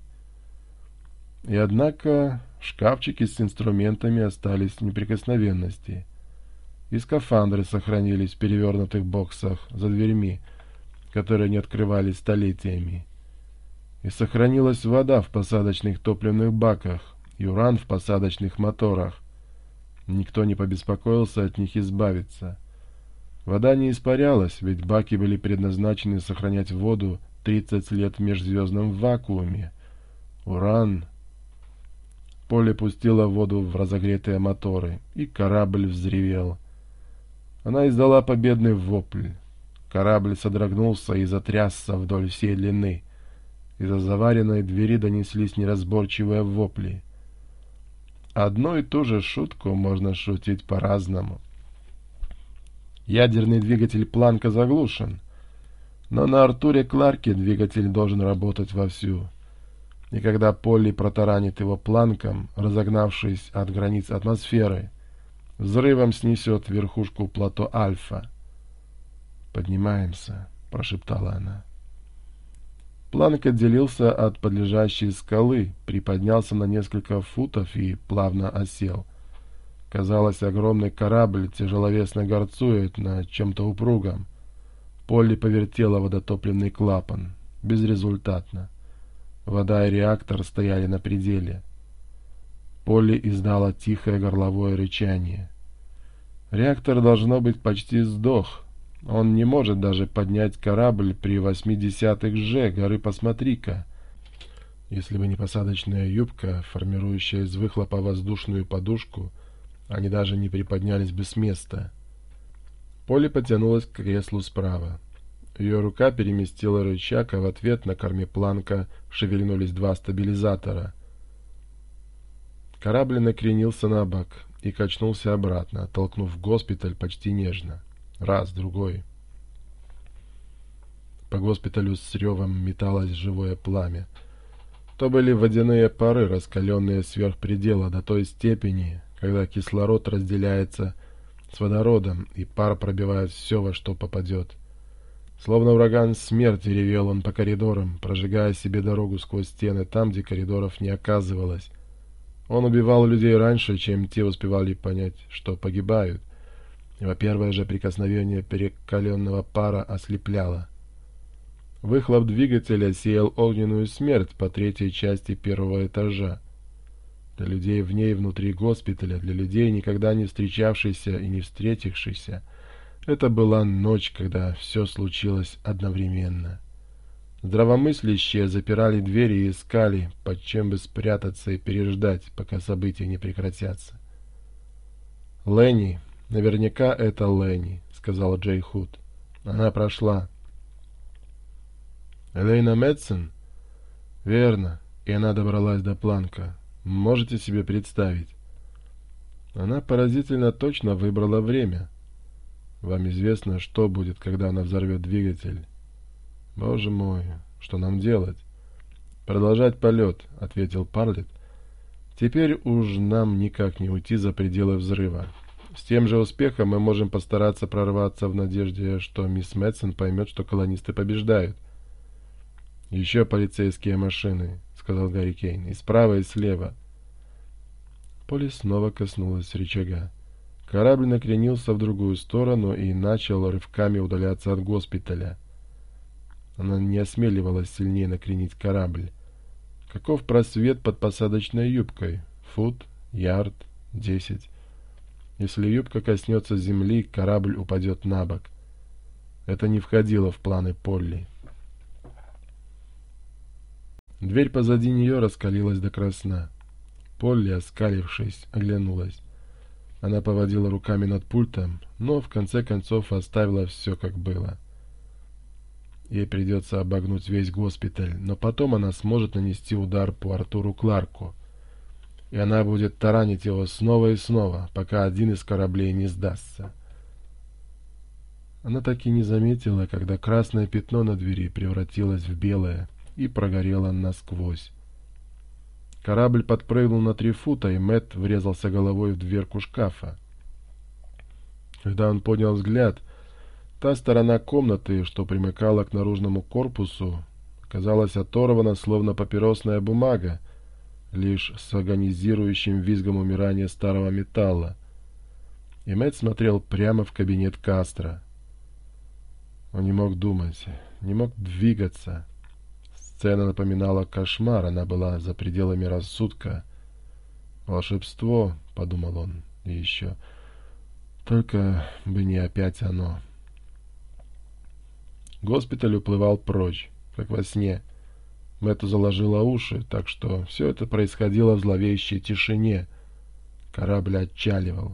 И однако шкафчики с инструментами остались в неприкосновенности. И скафандры сохранились в перевернутых боксах за дверьми, которые не открывались столетиями. И сохранилась вода в посадочных топливных баках и уран в посадочных моторах. Никто не побеспокоился от них избавиться. Вода не испарялась, ведь баки были предназначены сохранять воду тридцать лет в межзвездном вакууме. Уран... Поле пустила воду в разогретые моторы, и корабль взревел. Она издала победный вопль. Корабль содрогнулся и затрясся вдоль всей длины. Из-за заваренной двери донеслись неразборчивые вопли. Одну и ту же шутку можно шутить по-разному. Ядерный двигатель Планка заглушен, но на Артуре Кларке двигатель должен работать вовсю. И когда Полли протаранит его Планком, разогнавшись от границ атмосферы, взрывом снесет верхушку плато Альфа. «Поднимаемся», — прошептала она. Планк отделился от подлежащей скалы, приподнялся на несколько футов и плавно осел. Казалось, огромный корабль тяжеловесно горцует на чем-то упругом. Полли повертела водотопливный клапан. Безрезультатно. Вода и реактор стояли на пределе. Полли издала тихое горловое рычание. Реактор, должно быть, почти сдох. Он не может даже поднять корабль при восьмидесятых же горы «Посмотри-ка». Если бы не посадочная юбка, формирующая из выхлопа воздушную подушку, они даже не приподнялись бы с места. Полли потянулась к креслу справа. Ее рука переместила рычаг, а в ответ на корме Планка шевельнулись два стабилизатора. Корабль накренился на бок и качнулся обратно, толкнув госпиталь почти нежно. Раз, другой. По госпиталю с ревом металось живое пламя. То были водяные пары, раскаленные сверх предела до той степени, когда кислород разделяется с водородом, и пар пробивает все, во что попадет. Словно ураган смерти ревел он по коридорам, прожигая себе дорогу сквозь стены там, где коридоров не оказывалось. Он убивал людей раньше, чем те успевали понять, что погибают. Его первое же прикосновение перекаленного пара ослепляло. Выхлоп двигателя сеял огненную смерть по третьей части первого этажа. Для людей вне и внутри госпиталя, для людей, никогда не встречавшихся и не встретившихся, это была ночь, когда все случилось одновременно. Здравомыслящие запирали двери и искали, под чем бы спрятаться и переждать, пока события не прекратятся. «Ленни, наверняка это Ленни», — сказал Джей Худ. «Она прошла». «Элейна Мэдсон?» Верно. И она добралась до Планка. Можете себе представить? Она поразительно точно выбрала время. Вам известно, что будет, когда она взорвет двигатель? Боже мой, что нам делать? Продолжать полет, ответил Парлетт. Теперь уж нам никак не уйти за пределы взрыва. С тем же успехом мы можем постараться прорваться в надежде, что мисс Мэтсон поймет, что колонисты побеждают. «Еще полицейские машины», — сказал Гарри Кейн, — «и справа, и слева». Полли снова коснулась рычага. Корабль накренился в другую сторону и начал рывками удаляться от госпиталя. Она не осмеливалась сильнее накренить корабль. Каков просвет под посадочной юбкой? Фут, ярд, десять. Если юбка коснется земли, корабль упадет на бок. Это не входило в планы Полли. Дверь позади нее раскалилась до красна. Полли, оскалившись, оглянулась. Она поводила руками над пультом, но в конце концов оставила все как было. Ей придется обогнуть весь госпиталь, но потом она сможет нанести удар по Артуру Кларку. И она будет таранить его снова и снова, пока один из кораблей не сдастся. Она так и не заметила, когда красное пятно на двери превратилось в белое и прогорело насквозь. Корабль подпрыгнул на три фута, и Мэтт врезался головой в дверку шкафа. Когда он поднял взгляд, та сторона комнаты, что примыкала к наружному корпусу, оказалась оторвана, словно папиросная бумага, лишь с агонизирующим визгом умирания старого металла. И Мэтт смотрел прямо в кабинет Кастро. Он не мог думать, не мог двигаться. Сцена напоминала кошмар, она была за пределами рассудка. «Волшебство», — подумал он, — и еще. Только бы не опять оно. Госпиталь уплывал прочь, как во сне. Мэтту заложило уши, так что все это происходило в зловещей тишине. Корабль отчаливал.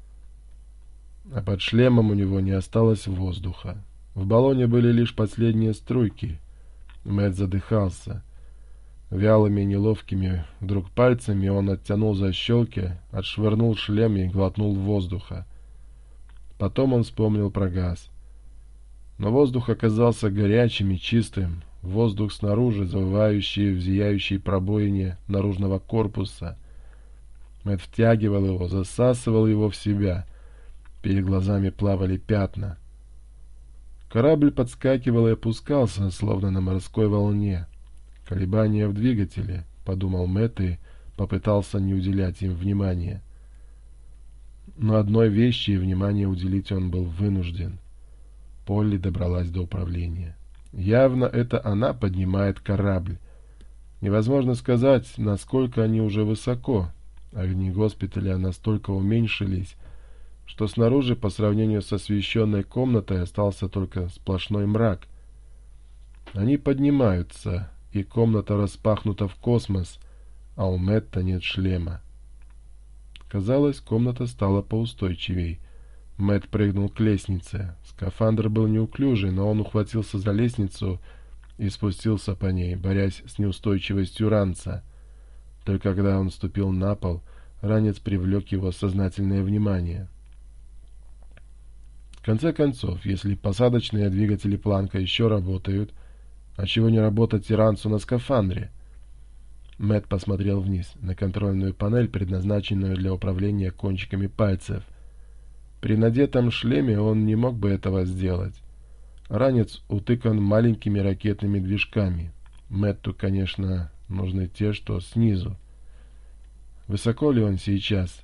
А под шлемом у него не осталось воздуха. В баллоне были лишь последние струйки. Мэтт задыхался. Вялыми и неловкими вдруг пальцами он оттянул защелки, отшвырнул шлем и глотнул воздуха. Потом он вспомнил про газ. Но воздух оказался горячим и чистым. Воздух снаружи, завывающий в зияющей пробоине наружного корпуса. Мэтт втягивал его, засасывал его в себя. Перед глазами плавали пятна. Корабль подскакивал и опускался, словно на морской волне. «Колебания в двигателе», — подумал Мэтт и попытался не уделять им внимания. Но одной вещи внимание уделить он был вынужден. Полли добралась до управления. Явно это она поднимает корабль. Невозможно сказать, насколько они уже высоко. Огни госпиталя настолько уменьшились, что снаружи, по сравнению с освещенной комнатой, остался только сплошной мрак. Они поднимаются, и комната распахнута в космос, а у Мэтта нет шлема. Казалось, комната стала поустойчивей. Мэтт прыгнул к лестнице. Скафандр был неуклюжий, но он ухватился за лестницу и спустился по ней, борясь с неустойчивостью ранца. Только когда он ступил на пол, ранец привлек его сознательное внимание. В конце концов, если посадочные двигатели Планка еще работают, а чего не работать и ранцу на скафандре? Мэтт посмотрел вниз, на контрольную панель, предназначенную для управления кончиками пальцев. При надетом шлеме он не мог бы этого сделать. Ранец утыкан маленькими ракетными движками. Мэтту, конечно, нужны те, что снизу. Высоко ли он сейчас?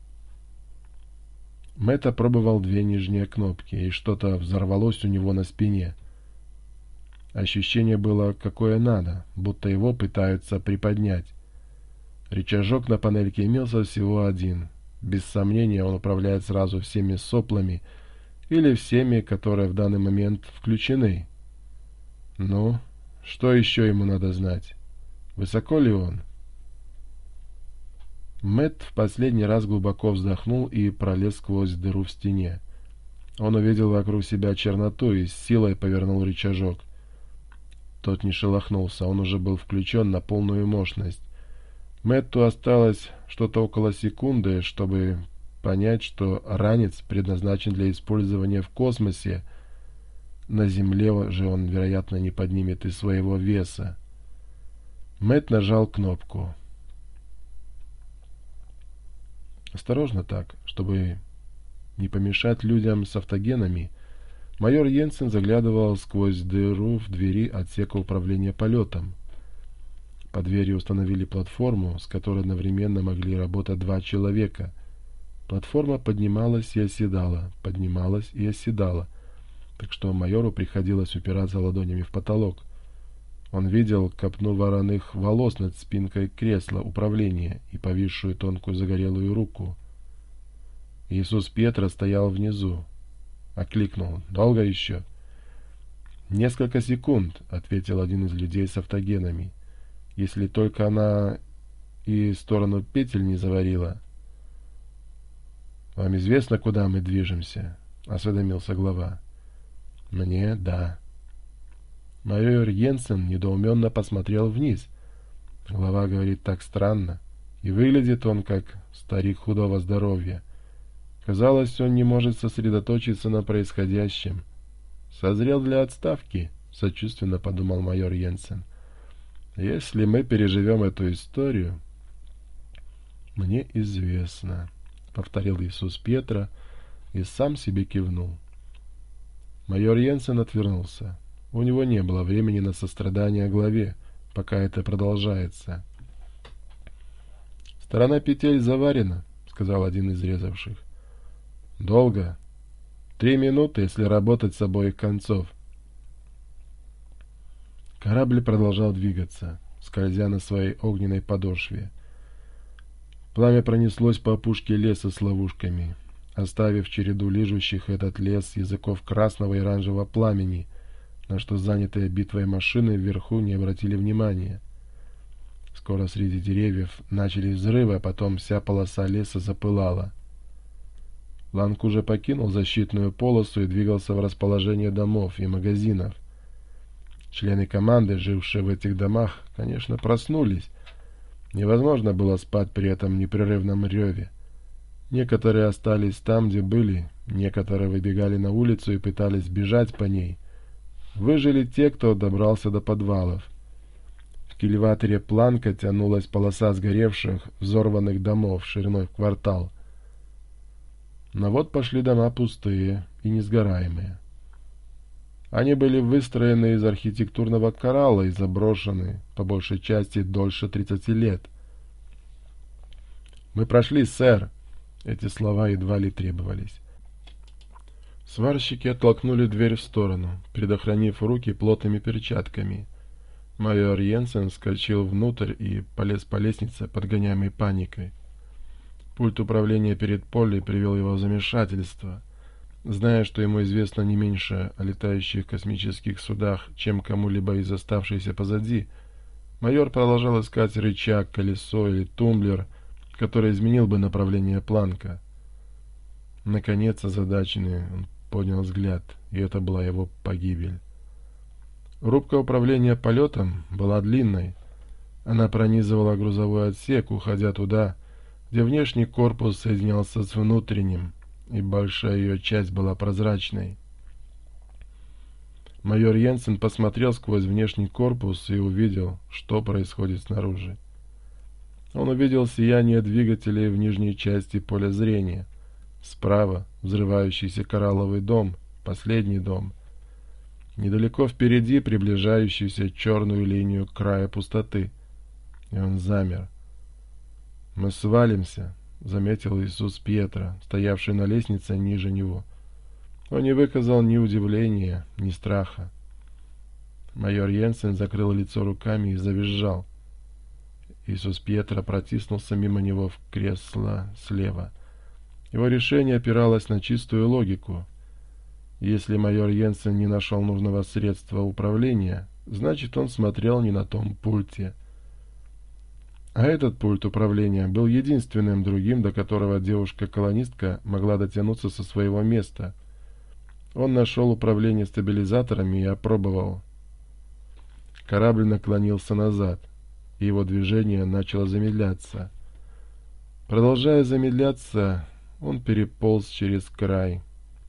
Мэтт опробовал две нижние кнопки, и что-то взорвалось у него на спине. Ощущение было какое надо, будто его пытаются приподнять. Рычажок на панельке имелся всего один. Без сомнения, он управляет сразу всеми соплами или всеми, которые в данный момент включены. Ну, что еще ему надо знать? Высоко ли он? Мэтт в последний раз глубоко вздохнул и пролез сквозь дыру в стене. Он увидел вокруг себя черноту и с силой повернул рычажок. Тот не шелохнулся, он уже был включен на полную мощность. Мэтту осталось что-то около секунды, чтобы понять, что ранец предназначен для использования в космосе. На Земле же он, вероятно, не поднимет и своего веса. Мэтт нажал кнопку. Осторожно так, чтобы не помешать людям с автогенами, майор Йенсен заглядывал сквозь дыру в двери отсека управления полетом. Под дверью установили платформу, с которой одновременно могли работать два человека. Платформа поднималась и оседала, поднималась и оседала, так что майору приходилось упираться ладонями в потолок. Он видел копну вороных волос над спинкой кресла управления и повисшую тонкую загорелую руку. Иисус Петра стоял внизу. Окликнул: «Долго еще?» «Несколько секунд», — ответил один из людей с автогенами. «Если только она и сторону петель не заварила». «Вам известно, куда мы движемся?» — осведомился глава. «Мне — да». Майор Йенсен недоуменно посмотрел вниз. Глава говорит так странно, и выглядит он как старик худого здоровья. Казалось, он не может сосредоточиться на происходящем. «Созрел для отставки», — сочувственно подумал майор Йенсен. «Если мы переживем эту историю...» «Мне известно», — повторил Иисус Петра и сам себе кивнул. Майор Йенсен отвернулся. У него не было времени на сострадание главе, пока это продолжается. «Сторона петель заварена», — сказал один из резавших. «Долго. Три минуты, если работать с обоих концов». Корабль продолжал двигаться, скользя на своей огненной подошве. Пламя пронеслось по опушке леса с ловушками, оставив череду лижущих этот лес языков красного и оранжевого пламени, на что занятые битвой машины вверху не обратили внимания. Скоро среди деревьев начались взрывы, а потом вся полоса леса запылала. Ланг уже покинул защитную полосу и двигался в расположение домов и магазинов. Члены команды, жившие в этих домах, конечно, проснулись. Невозможно было спать при этом непрерывном реве. Некоторые остались там, где были, некоторые выбегали на улицу и пытались бежать по ней. Выжили те, кто добрался до подвалов. В кильваторе Планка тянулась полоса сгоревших, взорванных домов шириной в квартал. Но вот пошли дома пустые и несгораемые. Они были выстроены из архитектурного коралла и заброшены, по большей части, дольше тридцати лет. «Мы прошли, сэр!» Эти слова едва ли требовались. Сварщики оттолкнули дверь в сторону, предохранив руки плотными перчатками. Майор Йенсен вскочил внутрь и полез по лестнице, подгоняемой паникой. Пульт управления перед Полли привел его в замешательство. Зная, что ему известно не меньше о летающих космических судах, чем кому-либо из оставшихся позади, майор продолжал искать рычаг, колесо или тумблер, который изменил бы направление Планка. Наконец, озадаченный, он поднял взгляд, и это была его погибель. Рубка управления полетом была длинной. Она пронизывала грузовой отсек, уходя туда, где внешний корпус соединялся с внутренним, и большая ее часть была прозрачной. Майор Йенсен посмотрел сквозь внешний корпус и увидел, что происходит снаружи. Он увидел сияние двигателей в нижней части поля зрения. Справа взрывающийся коралловый дом, последний дом. Недалеко впереди приближающуюся черную линию края пустоты. И он замер. «Мы свалимся», — заметил Иисус Петра, стоявший на лестнице ниже него. Он не выказал ни удивления, ни страха. Майор Йенсен закрыл лицо руками и завизжал. Иисус Петра протиснулся мимо него в кресло слева. Его решение опиралось на чистую логику. Если майор Йенсен не нашел нужного средства управления, значит, он смотрел не на том пульте. А этот пульт управления был единственным другим, до которого девушка-колонистка могла дотянуться со своего места. Он нашел управление стабилизаторами и опробовал. Корабль наклонился назад, и его движение начало замедляться. Продолжая замедляться, он переполз через край.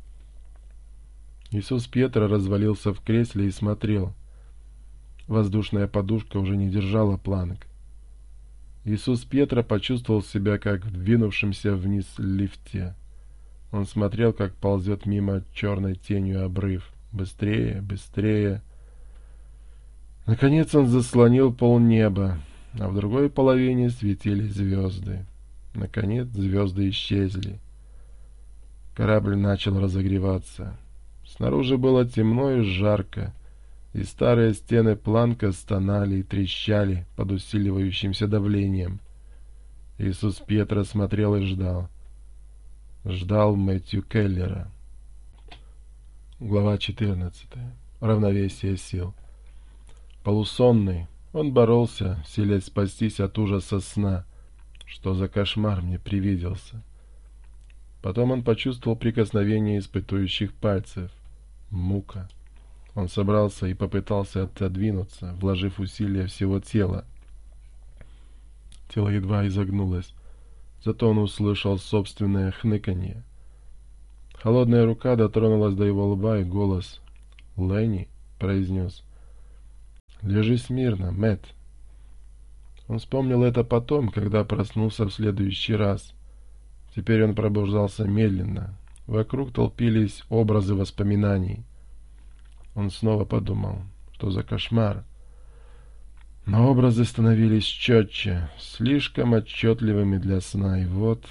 Иисус Пьетро развалился в кресле и смотрел. Воздушная подушка уже не держала планок. Иисус Пьетро почувствовал себя как в двинувшемся вниз лифте. Он смотрел, как ползет мимо черной тенью обрыв. Быстрее, быстрее. Наконец он заслонил полнеба, а в другой половине светили звезды. Наконец звезды исчезли. Корабль начал разогреваться. Снаружи было темно и жарко, и старые стены планка стонали и трещали под усиливающимся давлением. Иисус Пьетро смотрел и ждал. Ждал Мэтью Келлера. Глава четырнадцатая. Равновесие сил. Полусонный, он боролся, силясь спастись от ужаса сна. Что за кошмар мне привиделся? Потом он почувствовал прикосновение испытующих пальцев. Мука. Он собрался и попытался отодвинуться, вложив усилия всего тела. Тело едва изогнулось, зато он услышал собственное хныканье. Холодная рука дотронулась до его лба, и голос «Ленни» произнес: «Лежи смирно, Мэтт». Он вспомнил это потом, когда проснулся в следующий раз. Теперь он пробуждался медленно. Вокруг толпились образы воспоминаний. Он снова подумал, что за кошмар. Но образы становились четче, слишком отчетливыми для сна. И вот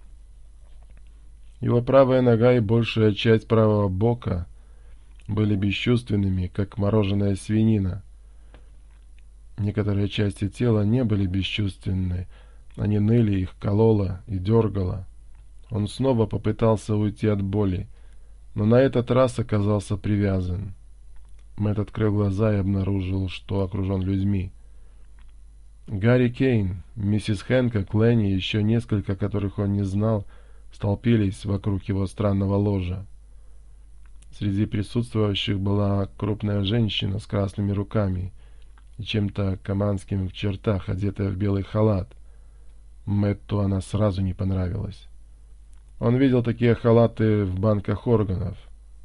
его правая нога и большая часть правого бока были бесчувственными, как мороженая свинина. Некоторые части тела не были бесчувственны. Они ныли, их кололо и дергало. Он снова попытался уйти от боли, но на этот раз оказался привязан. Мэтт открыл глаза и обнаружил, что окружен людьми. Гарри Кейн, миссис Хэнкок, Ленни и еще несколько, которых он не знал, столпились вокруг его странного ложа. Среди присутствующих была крупная женщина с красными руками и чем-то каманским в чертах, одетая в белый халат. Мэтту она сразу не понравилась. Он видел такие халаты в банках органов.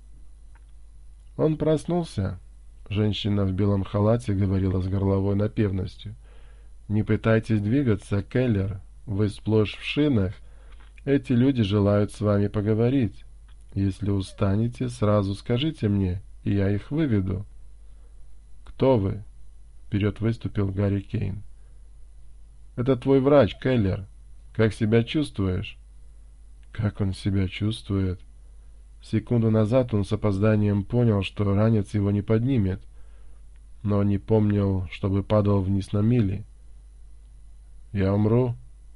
Он проснулся. Женщина в белом халате говорила с горловой напевностью. «Не пытайтесь двигаться, Келлер. Вы сплошь в шинах. Эти люди желают с вами поговорить. Если устанете, сразу скажите мне, и я их выведу». «Кто вы?» — вперед выступил Гарри Кейн. «Это твой врач, Келлер. Как себя чувствуешь?» Как он себя чувствует? Секунду назад он с опозданием понял, что ранец его не поднимет, но не помнил, чтобы падал вниз на мили. «Я умру?»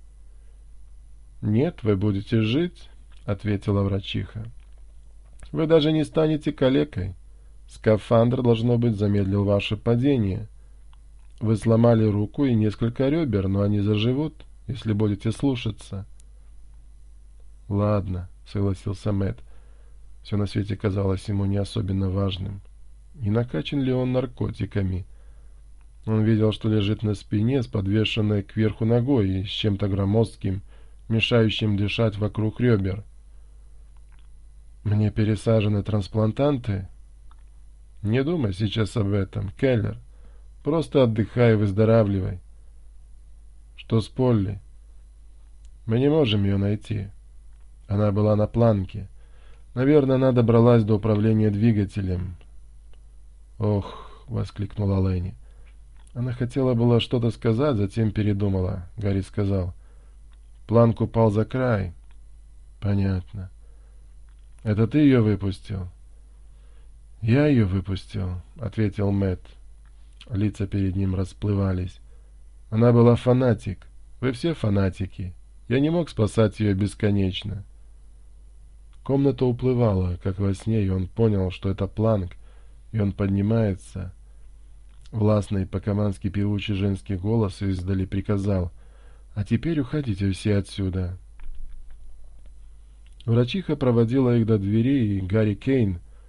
«Нет, вы будете жить», — ответила врачиха. «Вы даже не станете калекой. Скафандр, должно быть, замедлил ваше падение. Вы сломали руку и несколько ребер, но они заживут, если будете слушаться». «Ладно», — согласился Мэтт. Все на свете казалось ему не особенно важным. Не накачан ли он наркотиками? Он видел, что лежит на спине с подвешенной кверху ногой и с чем-то громоздким, мешающим дышать вокруг ребер. «Мне пересажены трансплантанты?» «Не думай сейчас об этом, Келлер. Просто отдыхай и выздоравливай». «Что с Полли?» «Мы не можем ее найти. Она была на планке. Наверное, она добралась до управления двигателем». «Ох!» — воскликнула Ленни. Она хотела было что-то сказать, затем передумала. Гарри сказал: «Планк упал за край». «Понятно. Это ты ее выпустил?» «Я ее выпустил», — ответил Мэтт. Лица перед ним расплывались. «Она была фанатик. Вы все фанатики. Я не мог спасать ее бесконечно». Комната уплывала, как во сне, и он понял, что это Планк, и он поднимается. Властный по-командски певучий женский голос издали приказал: «А теперь уходите все отсюда». Врачиха проводила их до дверей, и Гарри Кейн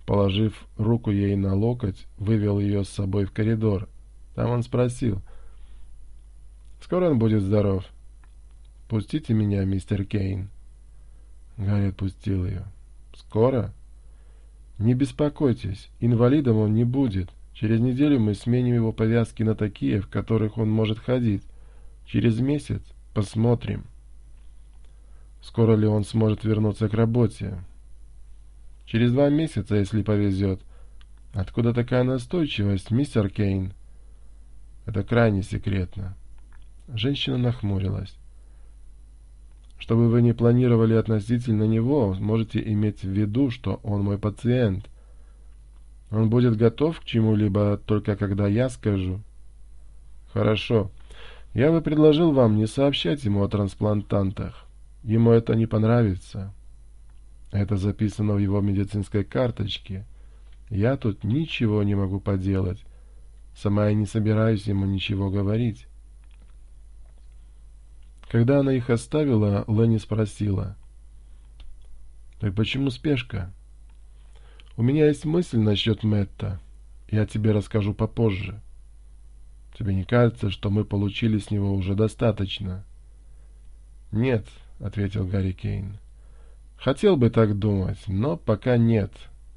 Положив руку ей на локоть, вывел ее с собой в коридор. Там он спросил: «Скоро он будет здоров? Пустите меня, мистер Кейн». Гарри отпустил ее. «Скоро? Не беспокойтесь, инвалидом он не будет. Через неделю мы сменим его повязки на такие, в которых он может ходить. Через месяц посмотрим, скоро ли он сможет вернуться к работе. Через два месяца, если повезет. Откуда такая настойчивость, мистер Кейн?» «Это крайне секретно». Женщина нахмурилась. «Чтобы вы не планировали относительно него, можете иметь в виду, что он мой пациент. Он будет готов к чему-либо только когда я скажу». «Хорошо. Я бы предложил вам не сообщать ему о трансплантантах. Ему это не понравится. Это записано в его медицинской карточке. Я тут ничего не могу поделать. Сама я не собираюсь ему ничего говорить». Когда она их оставила, Ленни спросила: «Так почему спешка?» «У меня есть мысль насчет Мэтта. Я тебе расскажу попозже. Тебе не кажется, что мы получили с него уже достаточно?» «Нет», — ответил Гарри Кейн. «Хотел бы так думать, но пока нет».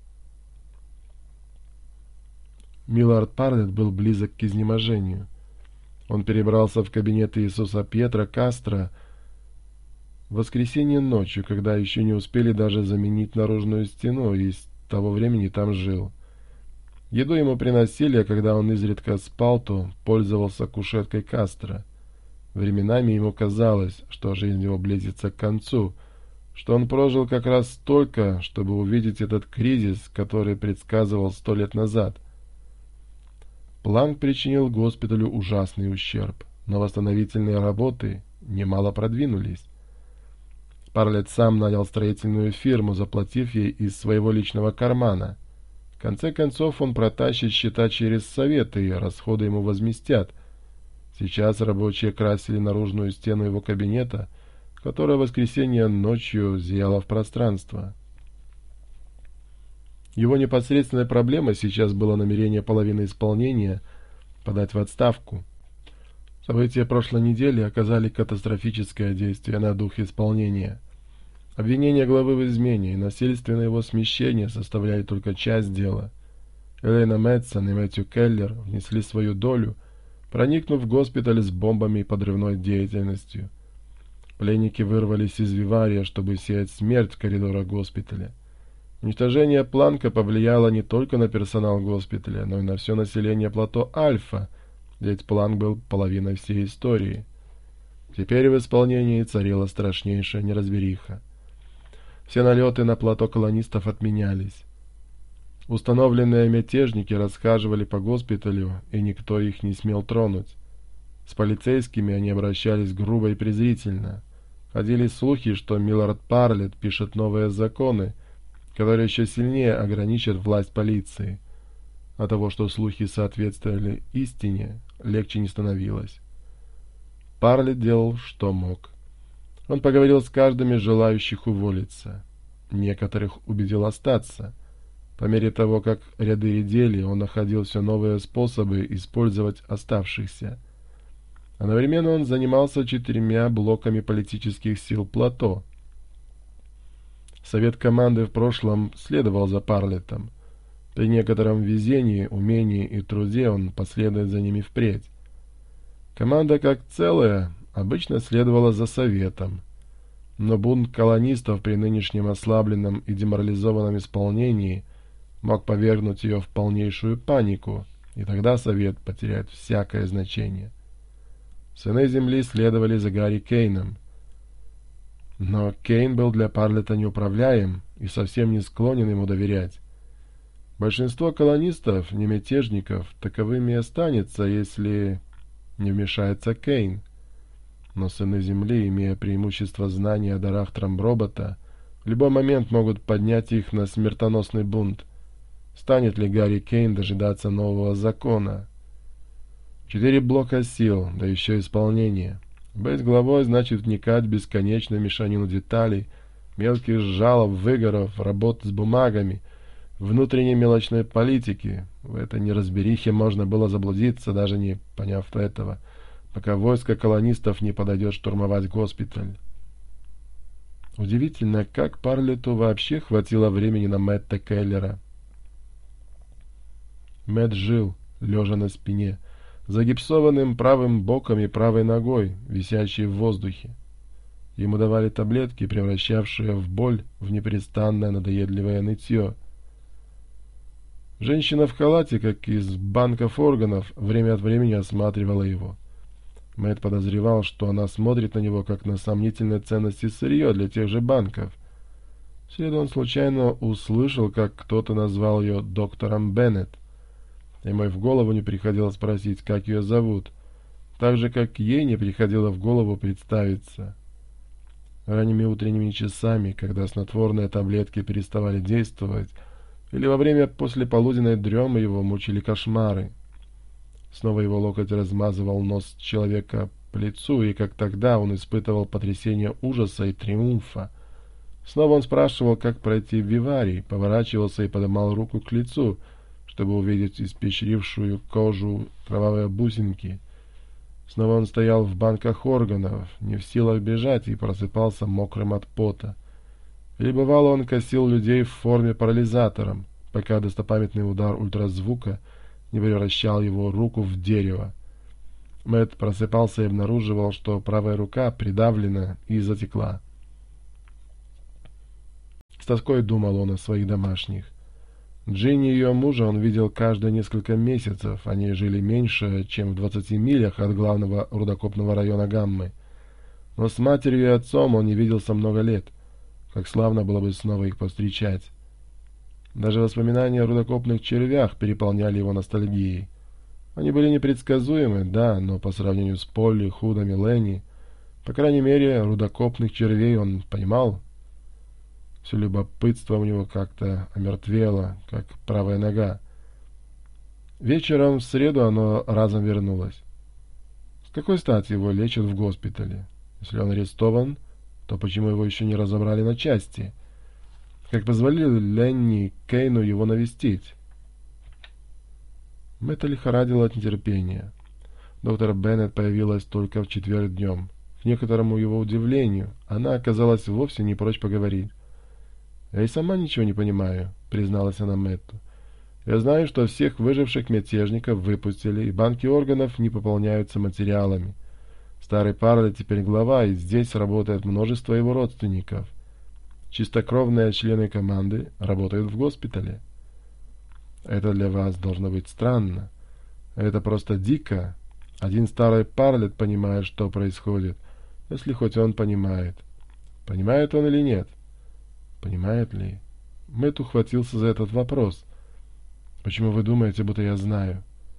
Миллард Парлетт был близок к изнеможению. Он перебрался в кабинет Иисуса Пьетро Кастро в воскресенье ночью, когда еще не успели даже заменить наружную стену, и с того времени там жил. Еду ему приносили, а когда он изредка спал, то пользовался кушеткой Кастро. Временами ему казалось, что жизнь его близится к концу, что он прожил как раз столько, чтобы увидеть этот кризис, который предсказывал сто лет назад. Планк причинил госпиталю ужасный ущерб, но восстановительные работы немало продвинулись. Парлетт сам нанял строительную фирму, заплатив ей из своего личного кармана. В конце концов он протащит счета через советы, и расходы ему возместят. Сейчас рабочие красили наружную стену его кабинета, которая в воскресенье ночью зияла в пространство. Его непосредственной проблемой сейчас было намерение половины исполнения подать в отставку. События прошлой недели оказали катастрофическое действие на дух исполнения. Обвинение главы в измене и насильственное его смещение составляли только часть дела. Элейна Мэтсон и Мэтью Келлер внесли свою долю, проникнув в госпиталь с бомбами и подрывной деятельностью. Пленники вырвались из вивария, чтобы сеять смерть в коридорах госпиталя. Уничтожение Планка повлияло не только на персонал госпиталя, но и на все население плато Альфа, ведь Планк был половиной всей истории. Теперь в исполнении царила страшнейшая неразбериха. Все налеты на плато колонистов отменялись. Установленные мятежники расхаживали по госпиталю, и никто их не смел тронуть. С полицейскими они обращались грубо и презрительно. Ходили слухи, что Миллард Парлетт пишет новые законы, которые еще сильнее ограничат власть полиции. От того, что слухи соответствовали истине, легче не становилось. Парлетт делал, что мог. Он поговорил с каждым из желающих уволиться. Некоторых убедил остаться. По мере того, как ряды редели, он находил все новые способы использовать оставшихся. Одновременно он занимался четырьмя блоками политических сил плато. Совет команды в прошлом следовал за Парлеттом. При некотором везении, умении и труде он последует за ними впредь. Команда как целая обычно следовала за советом, но бунт колонистов при нынешнем ослабленном и деморализованном исполнении мог повергнуть ее в полнейшую панику, и тогда совет потеряет всякое значение. Сыны Земли следовали за Гарри Кейном. Но Кейн был для Парлетта неуправляем и совсем не склонен ему доверять. Большинство колонистов, не мятежников, таковыми и останется, если не вмешается Кейн. Но сыны Земли, имея преимущество знаний о дарах Трамбробота, в любой момент могут поднять их на смертоносный бунт. Станет ли Гарри Кейн дожидаться нового закона? Четыре блока сил, да еще исполнение. Быть главой значит вникать в бесконечную мешанину деталей, мелких жалоб, выгоров, работ с бумагами, внутренней мелочной политики. В этой неразберихе можно было заблудиться, даже не поняв этого, пока войско колонистов не подойдет штурмовать госпиталь. Удивительно, как Парлетту вообще хватило времени на Мэтта Келлера. Мэтт жил, лежа на спине, загипсованным правым боком и правой ногой, висящей в воздухе. Ему давали таблетки, превращавшие в боль в непрестанное надоедливое нытье. Женщина в халате, как из банков органов, время от времени осматривала его. Мэтт подозревал, что она смотрит на него, как на сомнительной ценности сырье для тех же банков. В среду он случайно услышал, как кто-то назвал ее доктором Беннет. Ему и в голову не приходило спросить, как ее зовут, так же, как ей не приходило в голову представиться. Ранними утренними часами, когда снотворные таблетки переставали действовать, или во время послеполуденной дремы его мучили кошмары. Снова его локоть размазывал нос человека по лицу, и как тогда он испытывал потрясение ужаса и триумфа. Снова он спрашивал, как пройти в виварий, поворачивался и поднимал руку к лицу, чтобы увидеть испещрившую кожу кровавые бусинки. Снова он стоял в банках органов, не в силах бежать, и просыпался мокрым от пота. Или бывало, он косил людей в форме парализатором, пока достопамятный удар ультразвука не превращал его руку в дерево. Мэтт просыпался и обнаруживал, что правая рука придавлена и затекла. С тоской думал он о своих домашних. Джинни и ее мужа он видел каждые несколько месяцев. Они жили меньше, чем в двадцати милях от главного рудокопного района Гаммы. Но с матерью и отцом он не виделся много лет. Как славно было бы снова их повстречать. Даже воспоминания о рудокопных червях переполняли его ностальгией. Они были непредсказуемы, да, но по сравнению с Полли, Худом и Ленни, по крайней мере, рудокопных червей он понимал. Все любопытство у него как-то омертвело, как правая нога. Вечером в среду оно разом вернулось. С какой стати его лечат в госпитале? Если он арестован, то почему его еще не разобрали на части? Как позволили Ленни Кейну его навестить? Мэтта лихорадило от нетерпения. Доктор Беннет появилась только в четверг днем. К некоторому его удивлению, она оказалась вовсе не прочь поговорить. «Я и сама ничего не понимаю», — призналась она Мэтту. «Я знаю, что всех выживших мятежников выпустили, и банки органов не пополняются материалами. Старый Парлетт теперь глава, и здесь работает множество его родственников. Чистокровные члены команды работают в госпитале. Это для вас должно быть странно. Это просто дико. Один старый Парлетт понимает, что происходит, если хоть он понимает. Понимает он или нет? Понимает ли? Мэтт ухватился за этот вопрос. Почему вы думаете, будто я знаю?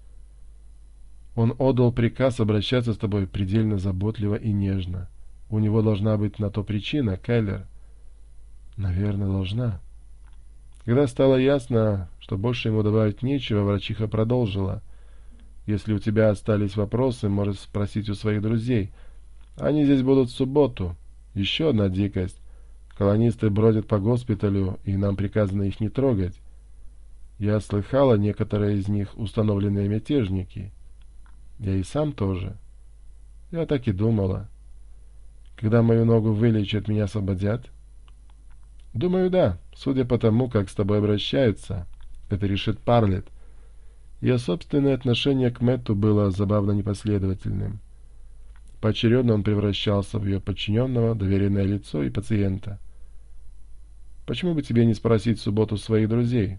Он отдал приказ обращаться с тобой предельно заботливо и нежно. У него должна быть на то причина, Келлер. Наверное, должна. Когда стало ясно, что больше ему добавить нечего, врачиха продолжила. Если у тебя остались вопросы, можешь спросить у своих друзей. Они здесь будут в субботу. Еще одна дикость. Колонисты бродят по госпиталю, и нам приказано их не трогать. Я слыхала, некоторые из них установленные мятежники. Я и сам тоже. Я так и думала. Когда мою ногу вылечат, меня освободят? Думаю, да. Судя по тому, как с тобой обращаются, это решит Парлетт. Ее собственное отношение к Мэтту было забавно непоследовательным. Поочередно он превращался в ее подчиненного, доверенное лицо и пациента. Почему бы тебе не спросить в субботу своих друзей?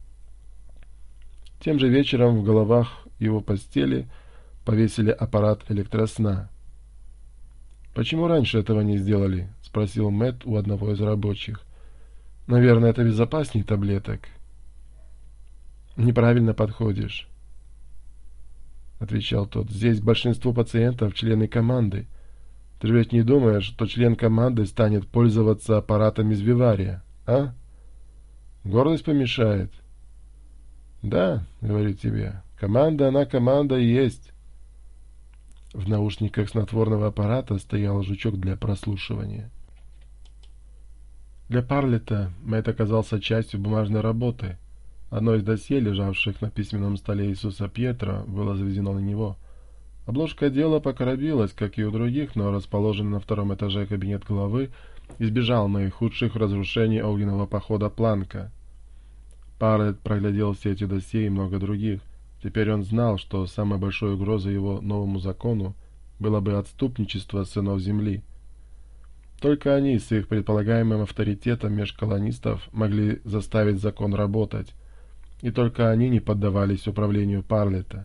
Тем же вечером в головах его постели повесили аппарат электросна. «Почему раньше этого не сделали?» — спросил Мэтт у одного из рабочих. «Наверное, это безопасней таблеток». «Неправильно подходишь», — отвечал тот. «Здесь большинство пациентов — члены команды. Ты же ведь не думаешь, что член команды станет пользоваться аппаратом из вивария, а? Гордость помешает». «Да, — говорю тебе, — команда, она команда и есть». В наушниках снотворного аппарата стоял жучок для прослушивания. Для Парлетта Мэтт оказался частью бумажной работы. Одно из досье, лежавших на письменном столе Иисуса Пьетро, было заведено на него. Обложка дела покоробилась, как и у других, но расположенный на втором этаже кабинет главы избежал наихудших разрушений огненного похода Планка. Парлетт проглядел все эти досье и много других. Теперь он знал, что самой большой угрозой его новому закону было бы отступничество сынов земли. Только они с их предполагаемым авторитетом меж колонистов могли заставить закон работать, и только они не поддавались управлению Парлетта.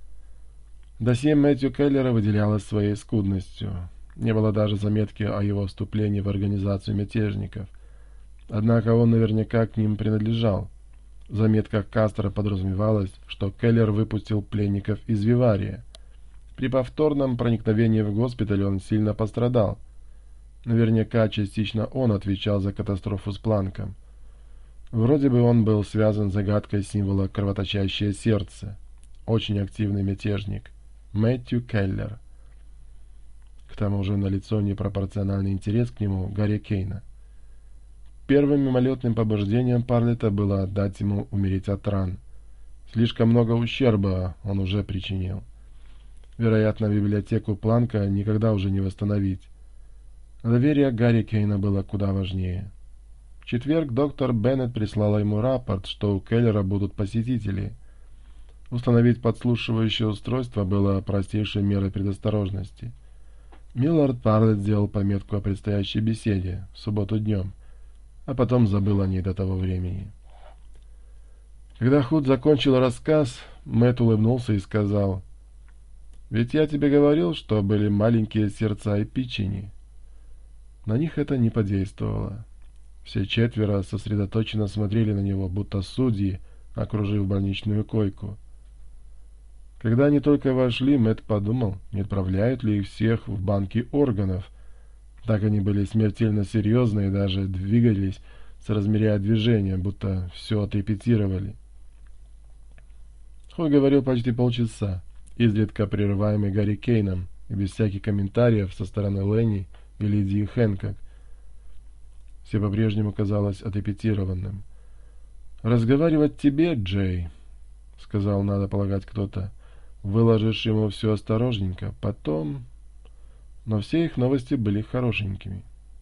Досье Мэтью Келлера выделялось своей скудностью. Не было даже заметки о его вступлении в организацию мятежников. Однако он наверняка к ним принадлежал. В заметках Кастро подразумевалось, что Келлер выпустил пленников из Вивария. При повторном проникновении в госпиталь он сильно пострадал. Наверняка частично он отвечал за катастрофу с Планком. Вроде бы он был связан с загадкой символа «кровоточащее сердце». Очень активный мятежник. Мэтью Келлер. К тому же налицо непропорциональный интерес к нему Гарри Кейна. Первым мимолетным побуждением Парлетта было отдать ему умереть от ран. Слишком много ущерба он уже причинил. Вероятно, библиотеку Планка никогда уже не восстановить. Доверие Гарри Кейна было куда важнее. В четверг доктор Беннет прислала ему рапорт, что у Келлера будут посетители. Установить подслушивающее устройство было простейшей мерой предосторожности. Миллард Парлетт сделал пометку о предстоящей беседе в субботу днем, а потом забыл о ней до того времени. Когда Худ закончил рассказ, Мэтт улыбнулся и сказал: «Ведь я тебе говорил, что были маленькие сердца и печени». На них это не подействовало. Все четверо сосредоточенно смотрели на него, будто судьи, окружив больничную койку. Когда они только вошли, Мэтт подумал, не отправляют ли их всех в банки органов. Так они были смертельно серьезны и даже двигались, соразмеряя движения, будто все отрепетировали. Худ говорил почти полчаса, изредка прерываемый Гарри Кейном и без всяких комментариев со стороны Ленни и Лидии Хэнкок. Все по-прежнему казалось отрепетированным. «Разговаривать тебе, Джей», — сказал, надо полагать, кто-то. «Выложишь ему все осторожненько, потом...» Но все их новости были хорошенькими.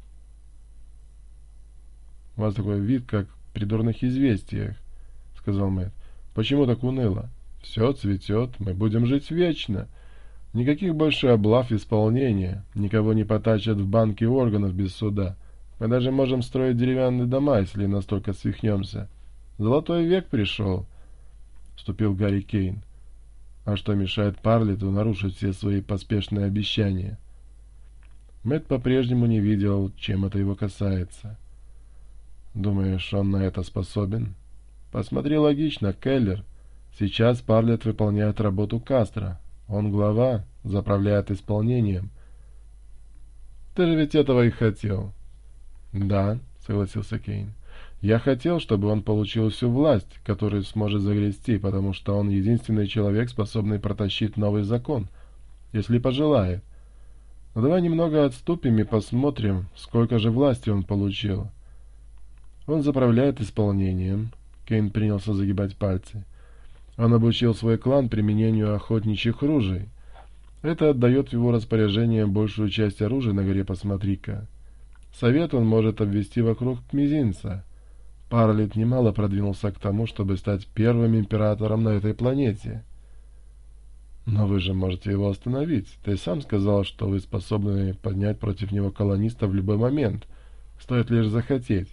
«У вас такой вид, как при дурных известиях», — сказал Мэтт. «Почему так уныло? Все цветет, мы будем жить вечно. Никаких больше облав исполнения, никого не потащат в банки органов без суда. Мы даже можем строить деревянные дома, если настолько свихнемся. Золотой век пришел», — вступил Гарри Кейн. «А что мешает Парлетту нарушить все свои поспешные обещания?» Мэтт по-прежнему не видел, чем это его касается. «Думаешь, он на это способен?» «Посмотри логично, Келлер. Сейчас Парлетт выполняет работу Кастро. Он глава, заправляет исполнением. Ты же ведь этого и хотел». «Да», — согласился Кейн. «Я хотел, чтобы он получил всю власть, которую сможет загрести, потому что он единственный человек, способный протащить новый закон, если пожелает. Но давай немного отступим и посмотрим, сколько же власти он получил. Он заправляет исполнением». Кейн принялся загибать пальцы. «Он обучил свой клан применению охотничьих ружей. Это отдает в его распоряжение большую часть оружия на горе Посмотри-ка. Совет он может обвести вокруг мизинца. Парлетт немало продвинулся к тому, чтобы стать первым императором на этой планете». «Но вы же можете его остановить. Ты сам сказал, что вы способны поднять против него колонистов в любой момент. Стоит лишь захотеть».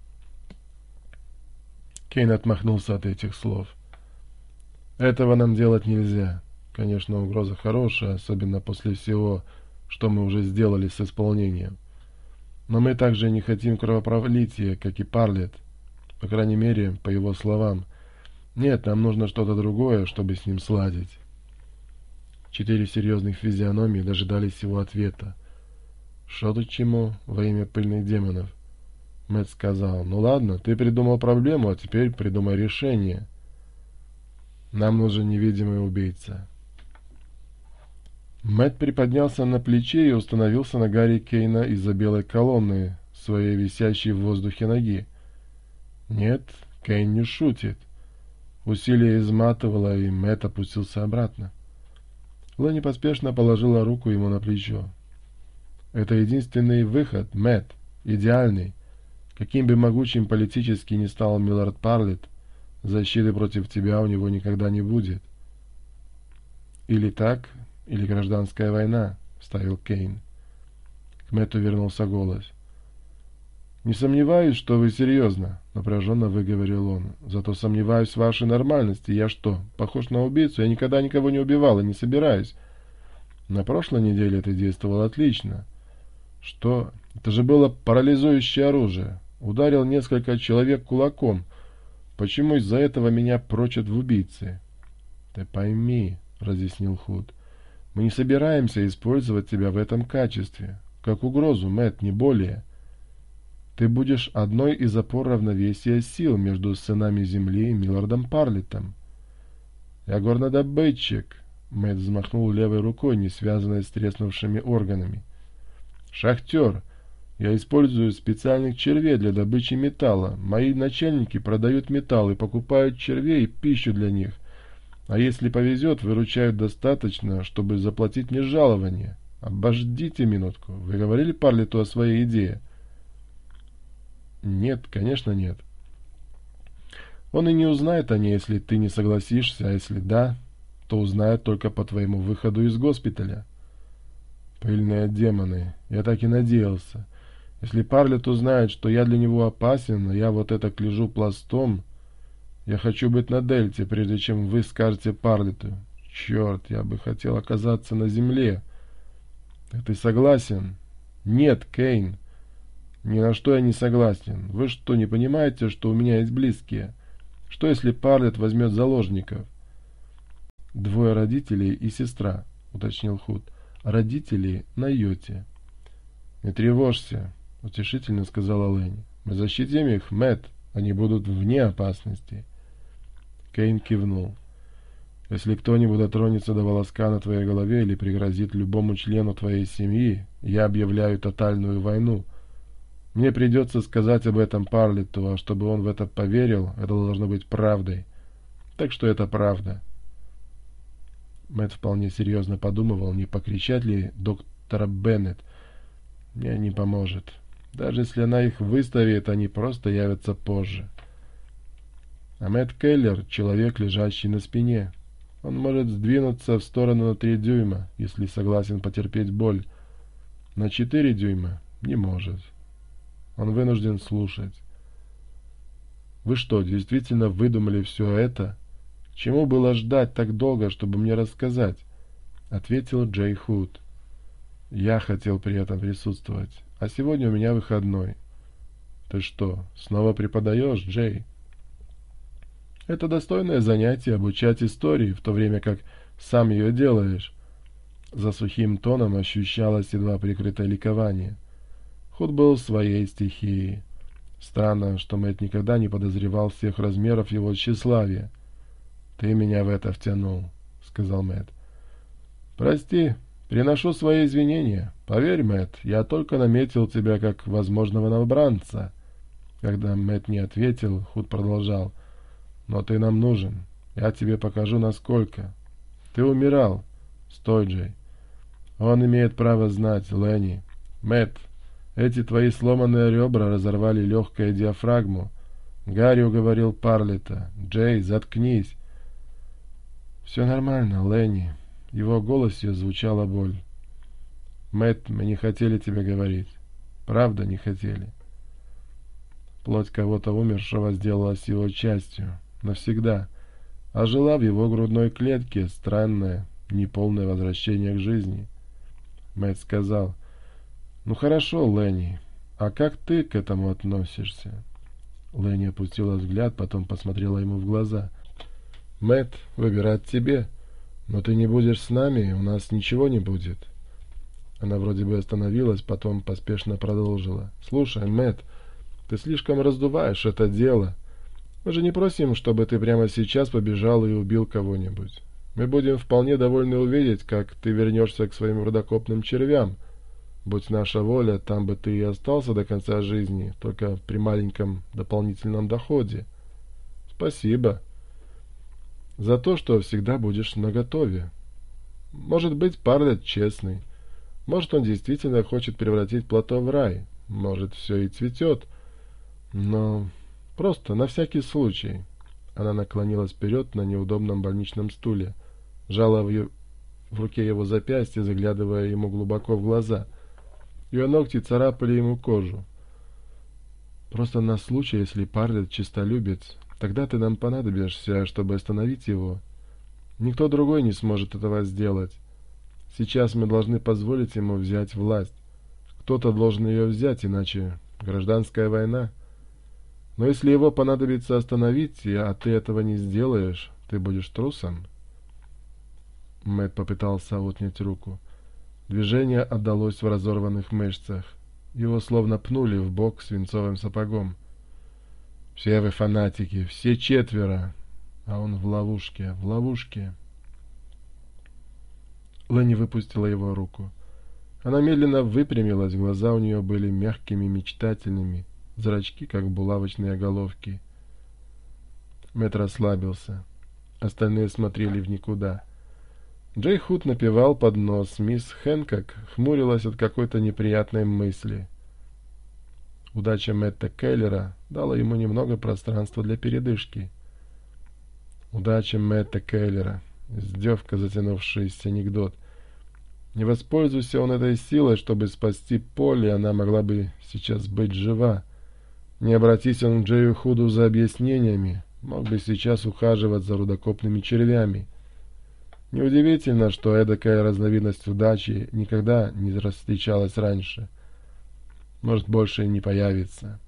Кейн отмахнулся от этих слов. «Этого нам делать нельзя. Конечно, угроза хорошая, особенно после всего, что мы уже сделали с исполнением. Но мы также не хотим кровопролития, как и Парлетт. По крайней мере, по его словам. Нет, нам нужно что-то другое, чтобы с ним сладить». Четыре серьезных физиономии дожидались его ответа. «Что тут чему во имя пыльных демонов?» Мэтт сказал: «Ну ладно, ты придумал проблему, а теперь придумай решение. Нам нужен невидимый убийца». Мэтт приподнялся на плече и установился на Гарри Кейна из-за белой колонны, своей висящей в воздухе ноги. «Нет, Кейн не шутит. Усилие изматывало, и Мэтт опустился обратно. Ленни поспешно положила руку ему на плечо. «Это единственный выход, Мэтт, идеальный. Каким бы могучим политически ни стал Миллард Парлетт, защиты против тебя у него никогда не будет». «Или так, или гражданская война», — вставил Кейн. К Мэтту вернулся голос. «Не сомневаюсь, что вы серьезно», — напряженно выговорил он. «Зато сомневаюсь в вашей нормальности. Я что, похож на убийцу? Я никогда никого не убивал и не собираюсь. На прошлой неделе ты действовал отлично. Что? Это же было парализующее оружие. Ударил несколько человек кулаком. Почему из-за этого меня прочат в убийцы?» «Ты пойми», — разъяснил Худ, — «мы не собираемся использовать тебя в этом качестве. Как угрозу, Мэтт, не более. Ты будешь одной из опор равновесия сил между сынами Земли и Миллардом Парлеттом». «Я горнодобытчик», — Мэтт взмахнул левой рукой, не связанной с треснувшими органами. «Шахтер. Я использую специальных червей для добычи металла. Мои начальники продают металл и покупают червей и пищу для них. А если повезет, выручают достаточно, чтобы заплатить мне жалование. Обождите минутку. Вы говорили Парлетту о своей идее?» «Нет, конечно, нет. Он и не узнает о ней, если ты не согласишься, а если да, то узнает только по твоему выходу из госпиталя». «Пыльные демоны. Я так и надеялся. Если Парлетт узнает, что я для него опасен, а я вот это лежу пластом, я хочу быть на Дельте, прежде чем вы скажете Парлетту. Черт, я бы хотел оказаться на земле». «Ты согласен?» «Нет, Кейн. Ни на что я не согласен. Вы что, не понимаете, что у меня есть близкие? Что, если Парлетт возьмет заложников?» «Двое родителей и сестра», — уточнил Худ. «Родители на йоте». «Не тревожься», — утешительно сказала Ленни. «Мы защитим их, Мэтт. Они будут вне опасности». Кейн кивнул. «Если кто-нибудь дотронется до волоска на твоей голове или пригрозит любому члену твоей семьи, я объявляю тотальную войну. Мне придется сказать об этом Парлетту, а чтобы он в это поверил, это должно быть правдой. Так что это правда». Мэтт вполне серьезно подумывал, не покричать ли доктора Беннет. «Мне не поможет. Даже если она их выставит, они просто явятся позже». А Мэтт Келлер — человек, лежащий на спине. Он может сдвинуться в сторону на три дюйма, если согласен потерпеть боль. На четыре дюйма не может. Он вынужден слушать. «Вы что, действительно выдумали все это? Чему было ждать так долго, чтобы мне рассказать?» — ответил Джей Худ. «Я хотел при этом присутствовать, а сегодня у меня выходной». «Ты что, снова преподаешь, Джей?» «Это достойное занятие — обучать истории, в то время как сам ее делаешь». За сухим тоном ощущалось едва прикрытое ликование. Худ был в своей стихии. Странно, что Мэтт никогда не подозревал всех размеров его тщеславия. «Ты меня в это втянул», — сказал Мэтт. «Прости, приношу свои извинения. Поверь, Мэтт, я только наметил тебя как возможного новобранца». Когда Мэтт не ответил, Худ продолжал. «Но ты нам нужен. Я тебе покажу, насколько. Ты умирал. Стой, Джей. Он имеет право знать, Ленни. Мэтт, эти твои сломанные ребра разорвали легкое диафрагму. Гарри уговорил Парлетта. Джей, заткнись». «Все нормально, Ленни». В его голосе звучала боль. «Мэтт, мы не хотели тебе говорить. Правда, не хотели». Плоть кого-то умершего сделалась его частью. Навсегда. А жила в его грудной клетке странное, неполное возвращение к жизни. Мэтт сказал: «Ну хорошо, Ленни, а как ты к этому относишься?» Ленни опустила взгляд, потом посмотрела ему в глаза. «Мэтт, выбирать тебе. Но ты не будешь с нами, у нас ничего не будет». Она вроде бы остановилась, потом поспешно продолжила. «Слушай, Мэтт, ты слишком раздуваешь это дело. Мы же не просим, чтобы ты прямо сейчас побежал и убил кого-нибудь. Мы будем вполне довольны увидеть, как ты вернешься к своим рудокопным червям. Будь наша воля, там бы ты и остался до конца жизни, только при маленьком дополнительном доходе». «Спасибо». За то, что всегда будешь наготове. Может быть, Парлетт честный. Может, он действительно хочет превратить плато в рай. Может, все и цветет. Но просто на всякий случай. Она наклонилась вперед на неудобном больничном стуле, сжала в, ее, в руке его запястье, заглядывая ему глубоко в глаза. Ее ногти царапали ему кожу. Просто на случай, если Парлетт честолюбец, тогда ты нам понадобишься, чтобы остановить его. Никто другой не сможет этого сделать. Сейчас мы должны позволить ему взять власть. Кто-то должен ее взять, иначе гражданская война. Но если его понадобится остановить, а ты этого не сделаешь, ты будешь трусом. Мэтт попытался отнять руку. Движение отдалось в разорванных мышцах. Его словно пнули в бок свинцовым сапогом. «Все вы фанатики, все четверо!» А он в ловушке, в ловушке. Ленни выпустила его руку. Она медленно выпрямилась, глаза у нее были мягкими, мечтательными, зрачки, как булавочные головки. Мэтт расслабился. Остальные смотрели в никуда. Джей Худ напевал под нос. Мисс Хэнкок хмурилась от какой-то неприятной мысли. Удача Мэтта Келлера дала ему немного пространства для передышки. Удача Мэтта Келлера. Издевка, затянувшийся анекдот. Не воспользуйся он этой силой, чтобы спасти Полли, она могла бы сейчас быть жива. Не обратись он к Джею Худу за объяснениями, мог бы сейчас ухаживать за рудокопными червями. Неудивительно, что эдакая разновидность удачи никогда не встречалась раньше. Может, больше и не появится.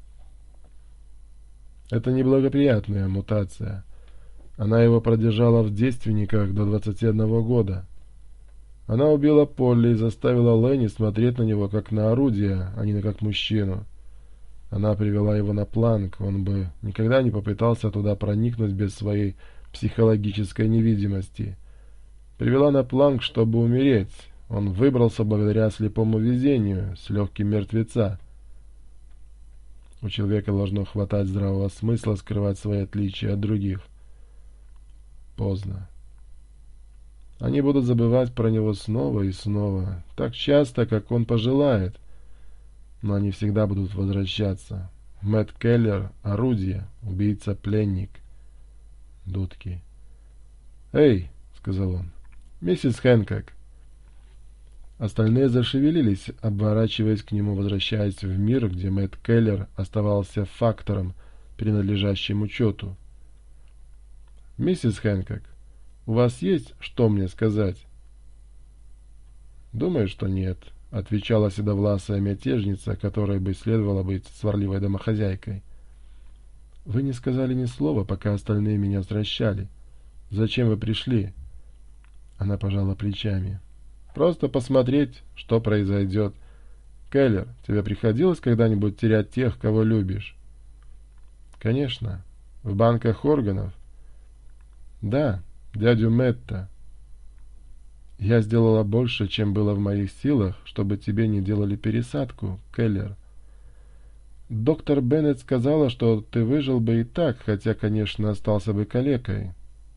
Это неблагоприятная мутация. Она его продержала в девственниках до двадцати одного года. Она убила Полли и заставила Ленни смотреть на него как на орудие, а не как мужчину. Она привела его на планк, он бы никогда не попытался туда проникнуть без своей психологической невидимости. Привела на планк, чтобы умереть. Он выбрался благодаря слепому везению, с легким мертвеца. У человека должно хватать здравого смысла скрывать свои отличия от других. Поздно. Они будут забывать про него снова и снова, так часто, как он пожелает. Но они всегда будут возвращаться. Мэтт Келлер — орудие, убийца-пленник. Дудки. «Эй!» — сказал он. «Миссис Хэнкок!» Остальные зашевелились, оборачиваясь к нему, возвращаясь в мир, где Мэтт Келлер оставался фактором, принадлежащим учету. «Миссис Хэнкок, у вас есть что мне сказать?» «Думаю, что нет», — отвечала седовласая мятежница, которой бы следовало быть сварливой домохозяйкой. «Вы не сказали ни слова, пока остальные меня возвращали. Зачем вы пришли?» Она пожала плечами. «Просто посмотреть, что произойдет. Келлер, тебе приходилось когда-нибудь терять тех, кого любишь?» «Конечно. В банках органов». «Да, дядю Мэтта. Я сделала больше, чем было в моих силах, чтобы тебе не делали пересадку, Келлер. Доктор Беннет сказала, что ты выжил бы и так, хотя, конечно, остался бы калекой».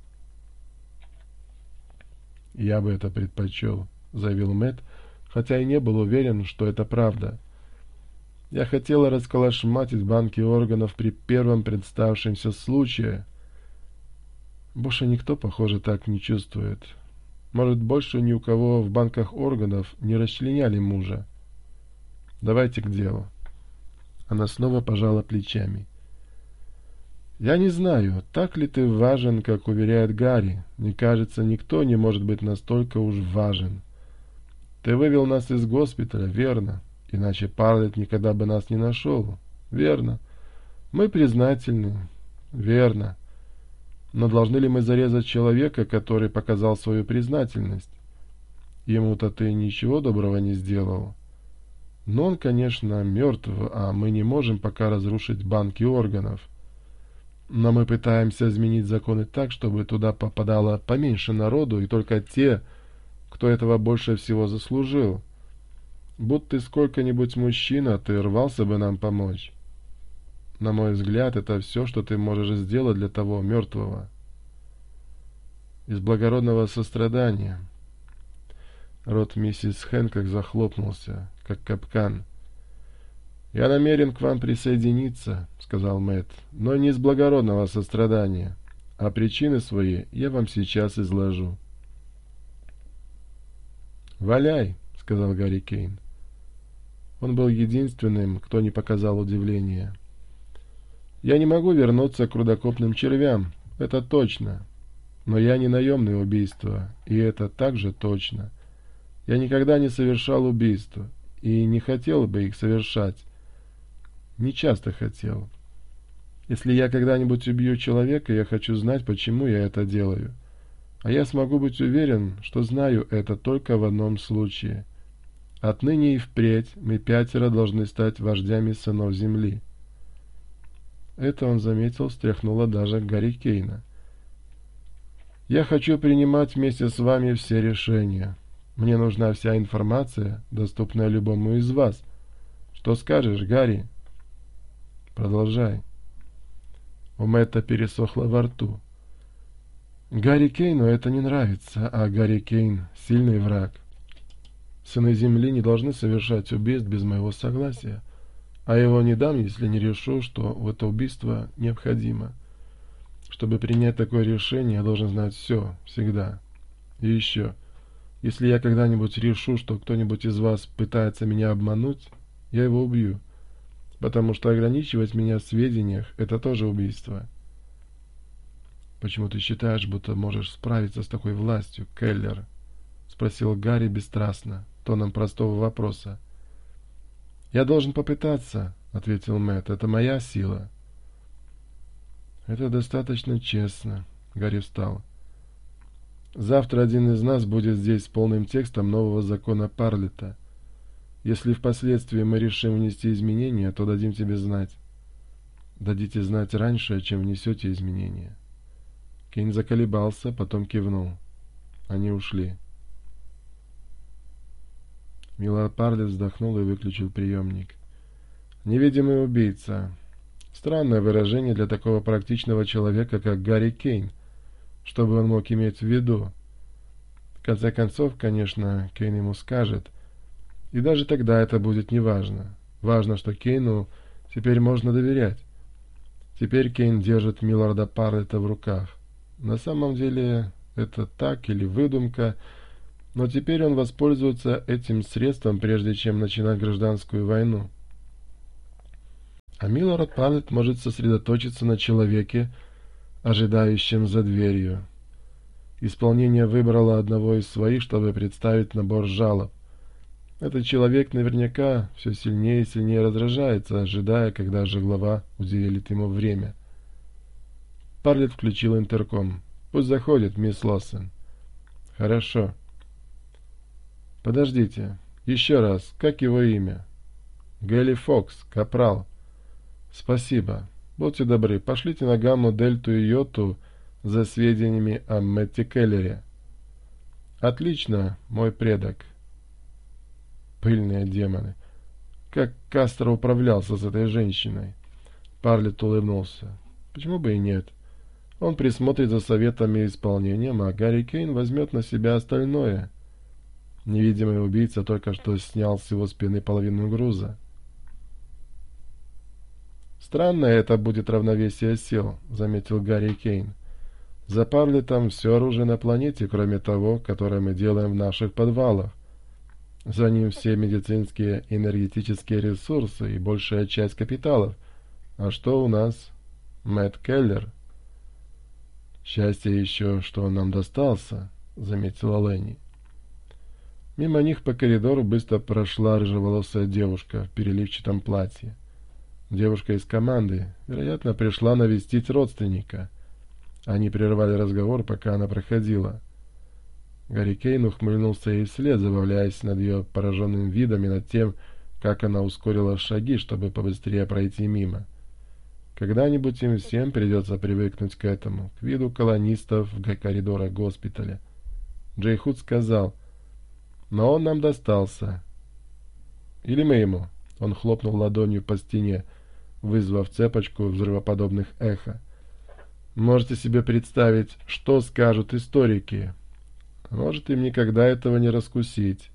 «Я бы это предпочел», — заявил Мэтт, хотя и не был уверен, что это правда. «Я хотела расколошматить банки органов при первом представшемся случае. Больше никто, похоже, так не чувствует. Может, больше ни у кого в банках органов не расчленяли мужа. Давайте к делу». Она снова пожала плечами. «Я не знаю, так ли ты важен, как уверяет Гарри. Мне кажется, никто не может быть настолько уж важен. Ты вывел нас из госпиталя, верно? Иначе Парлетт никогда бы нас не нашел. Верно. Мы признательны. Верно. Но должны ли мы зарезать человека, который показал свою признательность? Ему-то ты ничего доброго не сделал. Но он, конечно, мертв, а мы не можем пока разрушить банки органов. Но мы пытаемся изменить законы так, чтобы туда попадало поменьше народу, и только те, кто этого больше всего заслужил. Будь ты сколько-нибудь мужчина, ты рвался бы нам помочь. На мой взгляд, это все, что ты можешь сделать для того мертвого». из благородного сострадания. Рот миссис Хэнкок захлопнулся, как капкан. «Я намерен к вам присоединиться», — сказал Мэтт, — «но не из благородного сострадания, а причины свои я вам сейчас изложу». «Валяй», — сказал Гарри Кейн. Он был единственным, кто не показал удивления. «Я не могу вернуться к рудокопным червям, это точно. Но я не наемное убийство, и это также точно. Я никогда не совершал убийства, и не хотел бы их совершать. Не часто хотел. Если я когда-нибудь убью человека, я хочу знать, почему я это делаю. А я смогу быть уверен, что знаю это только в одном случае. Отныне и впредь мы пятеро должны стать вождями сынов земли». Это, он заметил, встряхнуло даже Гарри Кейна. «Я хочу принимать вместе с вами все решения. Мне нужна вся информация, доступная любому из вас. Что скажешь, Гарри?» «Продолжай». У Мэтта пересохло во рту. «Гарри Кейну это не нравится, а Гарри Кейн — сильный враг. Сыны Земли не должны совершать убийств без моего согласия, а его не дам, если не решу, что в это убийство необходимо. Чтобы принять такое решение, я должен знать все, всегда. И еще, если я когда-нибудь решу, что кто-нибудь из вас пытается меня обмануть, я его убью, потому что ограничивать меня в сведениях — это тоже убийство». «Почему ты считаешь, будто можешь справиться с такой властью, Келлер?» — спросил Гарри бесстрастно, тоном простого вопроса. «Я должен попытаться», — ответил Мэтт. «Это моя сила». «Это достаточно честно», — Гарри встал. «Завтра один из нас будет здесь с полным текстом нового закона Парлетта. Если впоследствии мы решим внести изменения, то дадим тебе знать. Дадите знать раньше, чем внесете изменения». Кейн заколебался, потом кивнул. Они ушли. Миллард Парлетт вздохнул и выключил приемник. «Невидимый убийца. Странное выражение для такого практичного человека, как Гарри Кейн. Что бы он мог иметь в виду? В конце концов, конечно, Кейн ему скажет. И даже тогда это будет неважно. Важно, что Кейну теперь можно доверять. Теперь Кейн держит Милларда Парлетта в руках. На самом деле это так или выдумка, но теперь он воспользуется этим средством, прежде чем начинать гражданскую войну. А Миллард Парлетт может сосредоточиться на человеке, ожидающем за дверью. Исполнение выбрало одного из своих, чтобы представить набор жалоб. Этот человек наверняка все сильнее и сильнее раздражается, ожидая, когда же глава уделит ему время. Парлетт включил интерком. «Пусть заходит, мисс Лоссен». «Хорошо». «Подождите. Еще раз. Как его имя?» «Гэлли Фокс, капрал». «Спасибо. Будьте добры, пошлите на Гамму, Дельту и Йоту за сведениями о Мэтте Келлере». «Отлично, мой предок». Пыльные демоны. Как Кастро управлялся с этой женщиной? Парлетт улыбнулся. Почему бы и нет? Он присмотрит за советами и исполнением, а Гарри Кейн возьмет на себя остальное. Невидимый убийца только что снял с его спины половину груза. «Странное это будет равновесие сил», — заметил Гарри Кейн. «За Парлеттом все оружие на планете, кроме того, которое мы делаем в наших подвалах. За ним все медицинские и энергетические ресурсы и большая часть капиталов. А что у нас? Мэтт Келлер». «Счастье еще, что он нам достался», — заметила Ленни. Мимо них по коридору быстро прошла рыжеволосая девушка в переливчатом платье. Девушка из команды, вероятно, пришла навестить родственника. Они прервали разговор, пока она проходила. Гарри Кейн ухмыльнулся ей вслед, забавляясь над ее пораженным видом и над тем, как она ускорила шаги, чтобы побыстрее пройти мимо. Когда-нибудь им всем придется привыкнуть к этому, к виду колонистов в коридорах госпиталя. Джей Худ сказал: «Но он нам достался». «Или мы ему?» Он хлопнул ладонью по стене, вызвав цепочку взрывоподобных эхо. Можете себе представить, что скажут историки. Может, им никогда этого не раскусить.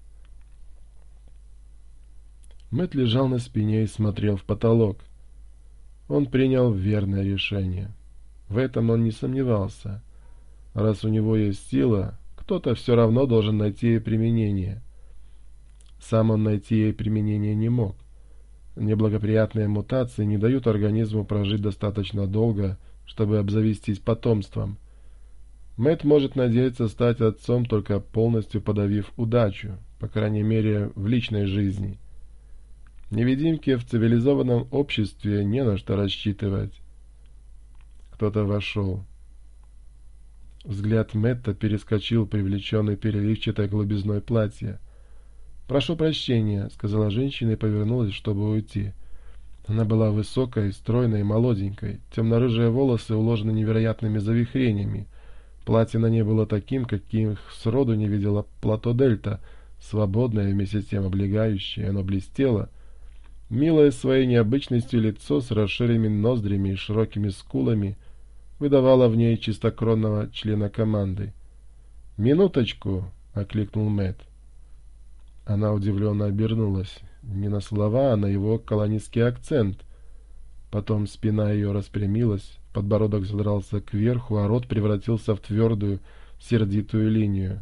Мэтт лежал на спине и смотрел в потолок. Он принял верное решение. В этом он не сомневался. Раз у него есть сила, кто-то все равно должен найти ей применение. Сам он найти ей применение не мог. Неблагоприятные мутации не дают организму прожить достаточно долго, чтобы обзавестись потомством. Мэтт может надеяться стать отцом, только полностью подавив удачу, по крайней мере, в личной жизни. Невидимке в цивилизованном обществе не на что рассчитывать. Кто-то вошел. Взгляд Мэтта перескочил, привлеченный переливчатой голубизной платья. «Прошу прощения», — сказала женщина и повернулась, чтобы уйти. Она была высокой, стройной и молоденькой. Темно-рыжие волосы уложены невероятными завихрениями. Платье на ней было таким, каким сроду не видела Плато Дельта, свободное и вместе с тем облегающее. Оно блестело. Милое своей необычностью лицо с расширенными ноздрями и широкими скулами выдавало в ней чистокровного члена команды. «Минуточку!» — окликнул Мэтт. Она удивленно обернулась. Не на слова, а на его колонистский акцент. Потом спина ее распрямилась, подбородок задрался кверху, а рот превратился в твердую, сердитую линию.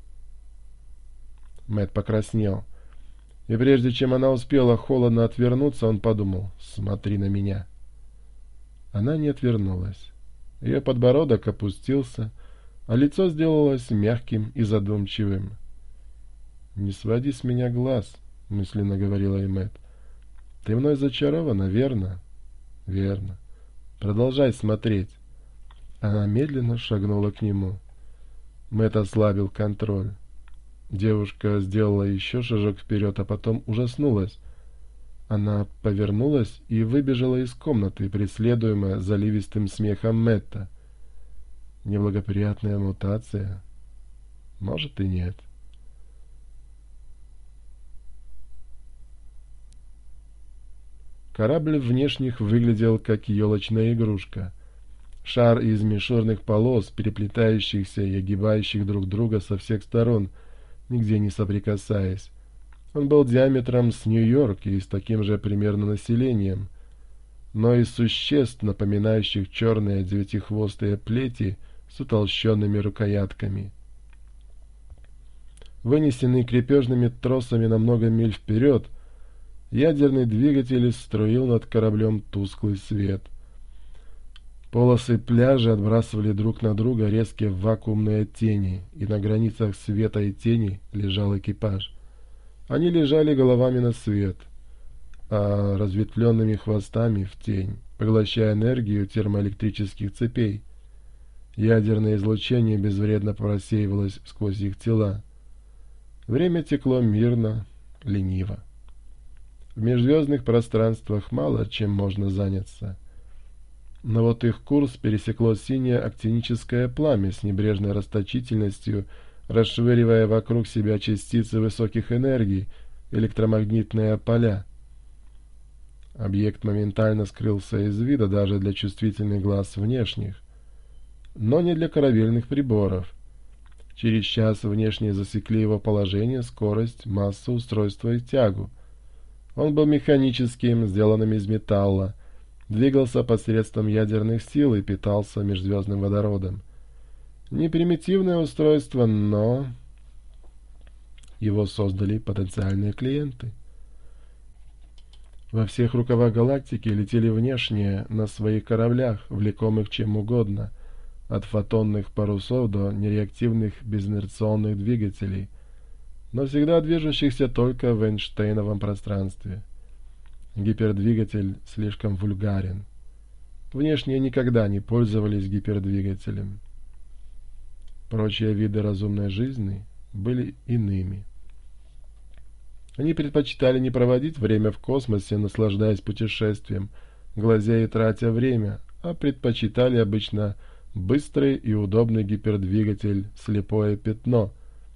Мэтт покраснел. И прежде чем она успела холодно отвернуться, он подумал: «Смотри на меня». Она не отвернулась. Ее подбородок опустился, а лицо сделалось мягким и задумчивым. «Не своди с меня глаз», — мысленно говорила и Мэтт. «Ты мной зачарована, верно?» «Верно. Продолжай смотреть». Она медленно шагнула к нему. Мэтт ослабил контроль. Девушка сделала еще шажок вперед, а потом ужаснулась. Она повернулась и выбежала из комнаты, преследуемая заливистым смехом Мэтта. Неблагоприятная мутация? Может и нет. Корабль внешних выглядел как елочная игрушка. Шар из мишурных полос, переплетающихся и огибающих друг друга со всех сторон, нигде не соприкасаясь. Он был диаметром с Нью-Йорк и с таким же примерно населением, но из существ, напоминающих черные девятихвостые плети с утолщенными рукоятками. Вынесенный крепежными тросами на много миль вперед, ядерный двигатель струил над кораблем тусклый свет. Полосы пляжа отбрасывали друг на друга резкие вакуумные тени, и на границах света и тени лежал экипаж. Они лежали головами на свет, а разветвленными хвостами в тень, поглощая энергию термоэлектрических цепей. Ядерное излучение безвредно просеивалось сквозь их тела. Время текло мирно, лениво. В межзвездных пространствах мало чем можно заняться. Но вот их курс пересекло синее актиническое пламя с небрежной расточительностью, расшвыривая вокруг себя частицы высоких энергий, электромагнитные поля. Объект моментально скрылся из вида даже для чувствительных глаз внешних, но не для корабельных приборов. Через час внешние засекли его положение, скорость, массу, устройство и тягу. Он был механическим, сделанным из металла, двигался посредством ядерных сил и питался межзвездным водородом. Не примитивное устройство, но его создали потенциальные клиенты. Во всех рукавах галактики летели внешние на своих кораблях, влекомых чем угодно, от фотонных парусов до нереактивных безинерционных двигателей, но всегда движущихся только в Эйнштейновом пространстве. Гипердвигатель слишком вульгарен. Внешние никогда не пользовались гипердвигателем. Прочие виды разумной жизни были иными. Они предпочитали не проводить время в космосе, наслаждаясь путешествием, глазея и тратя время, а предпочитали обычно быстрый и удобный гипердвигатель «слепое пятно».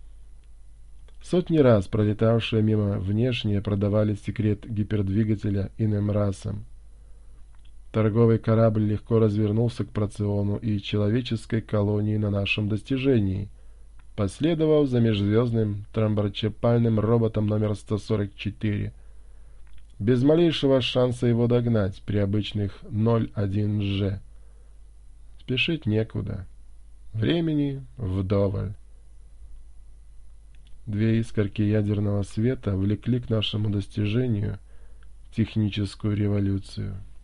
Сотни раз пролетавшие мимо внешние продавали секрет гипердвигателя иным расам. Торговый корабль легко развернулся к Проциону и человеческой колонии на нашем достижении, последовав за межзвездным трамбарчепальным роботом номер сто сорок четыре. Без малейшего шанса его догнать при обычных ноль один же. Спешить некуда. Времени вдоволь. Две искорки ядерного света влекли к нашему достижению техническую революцию.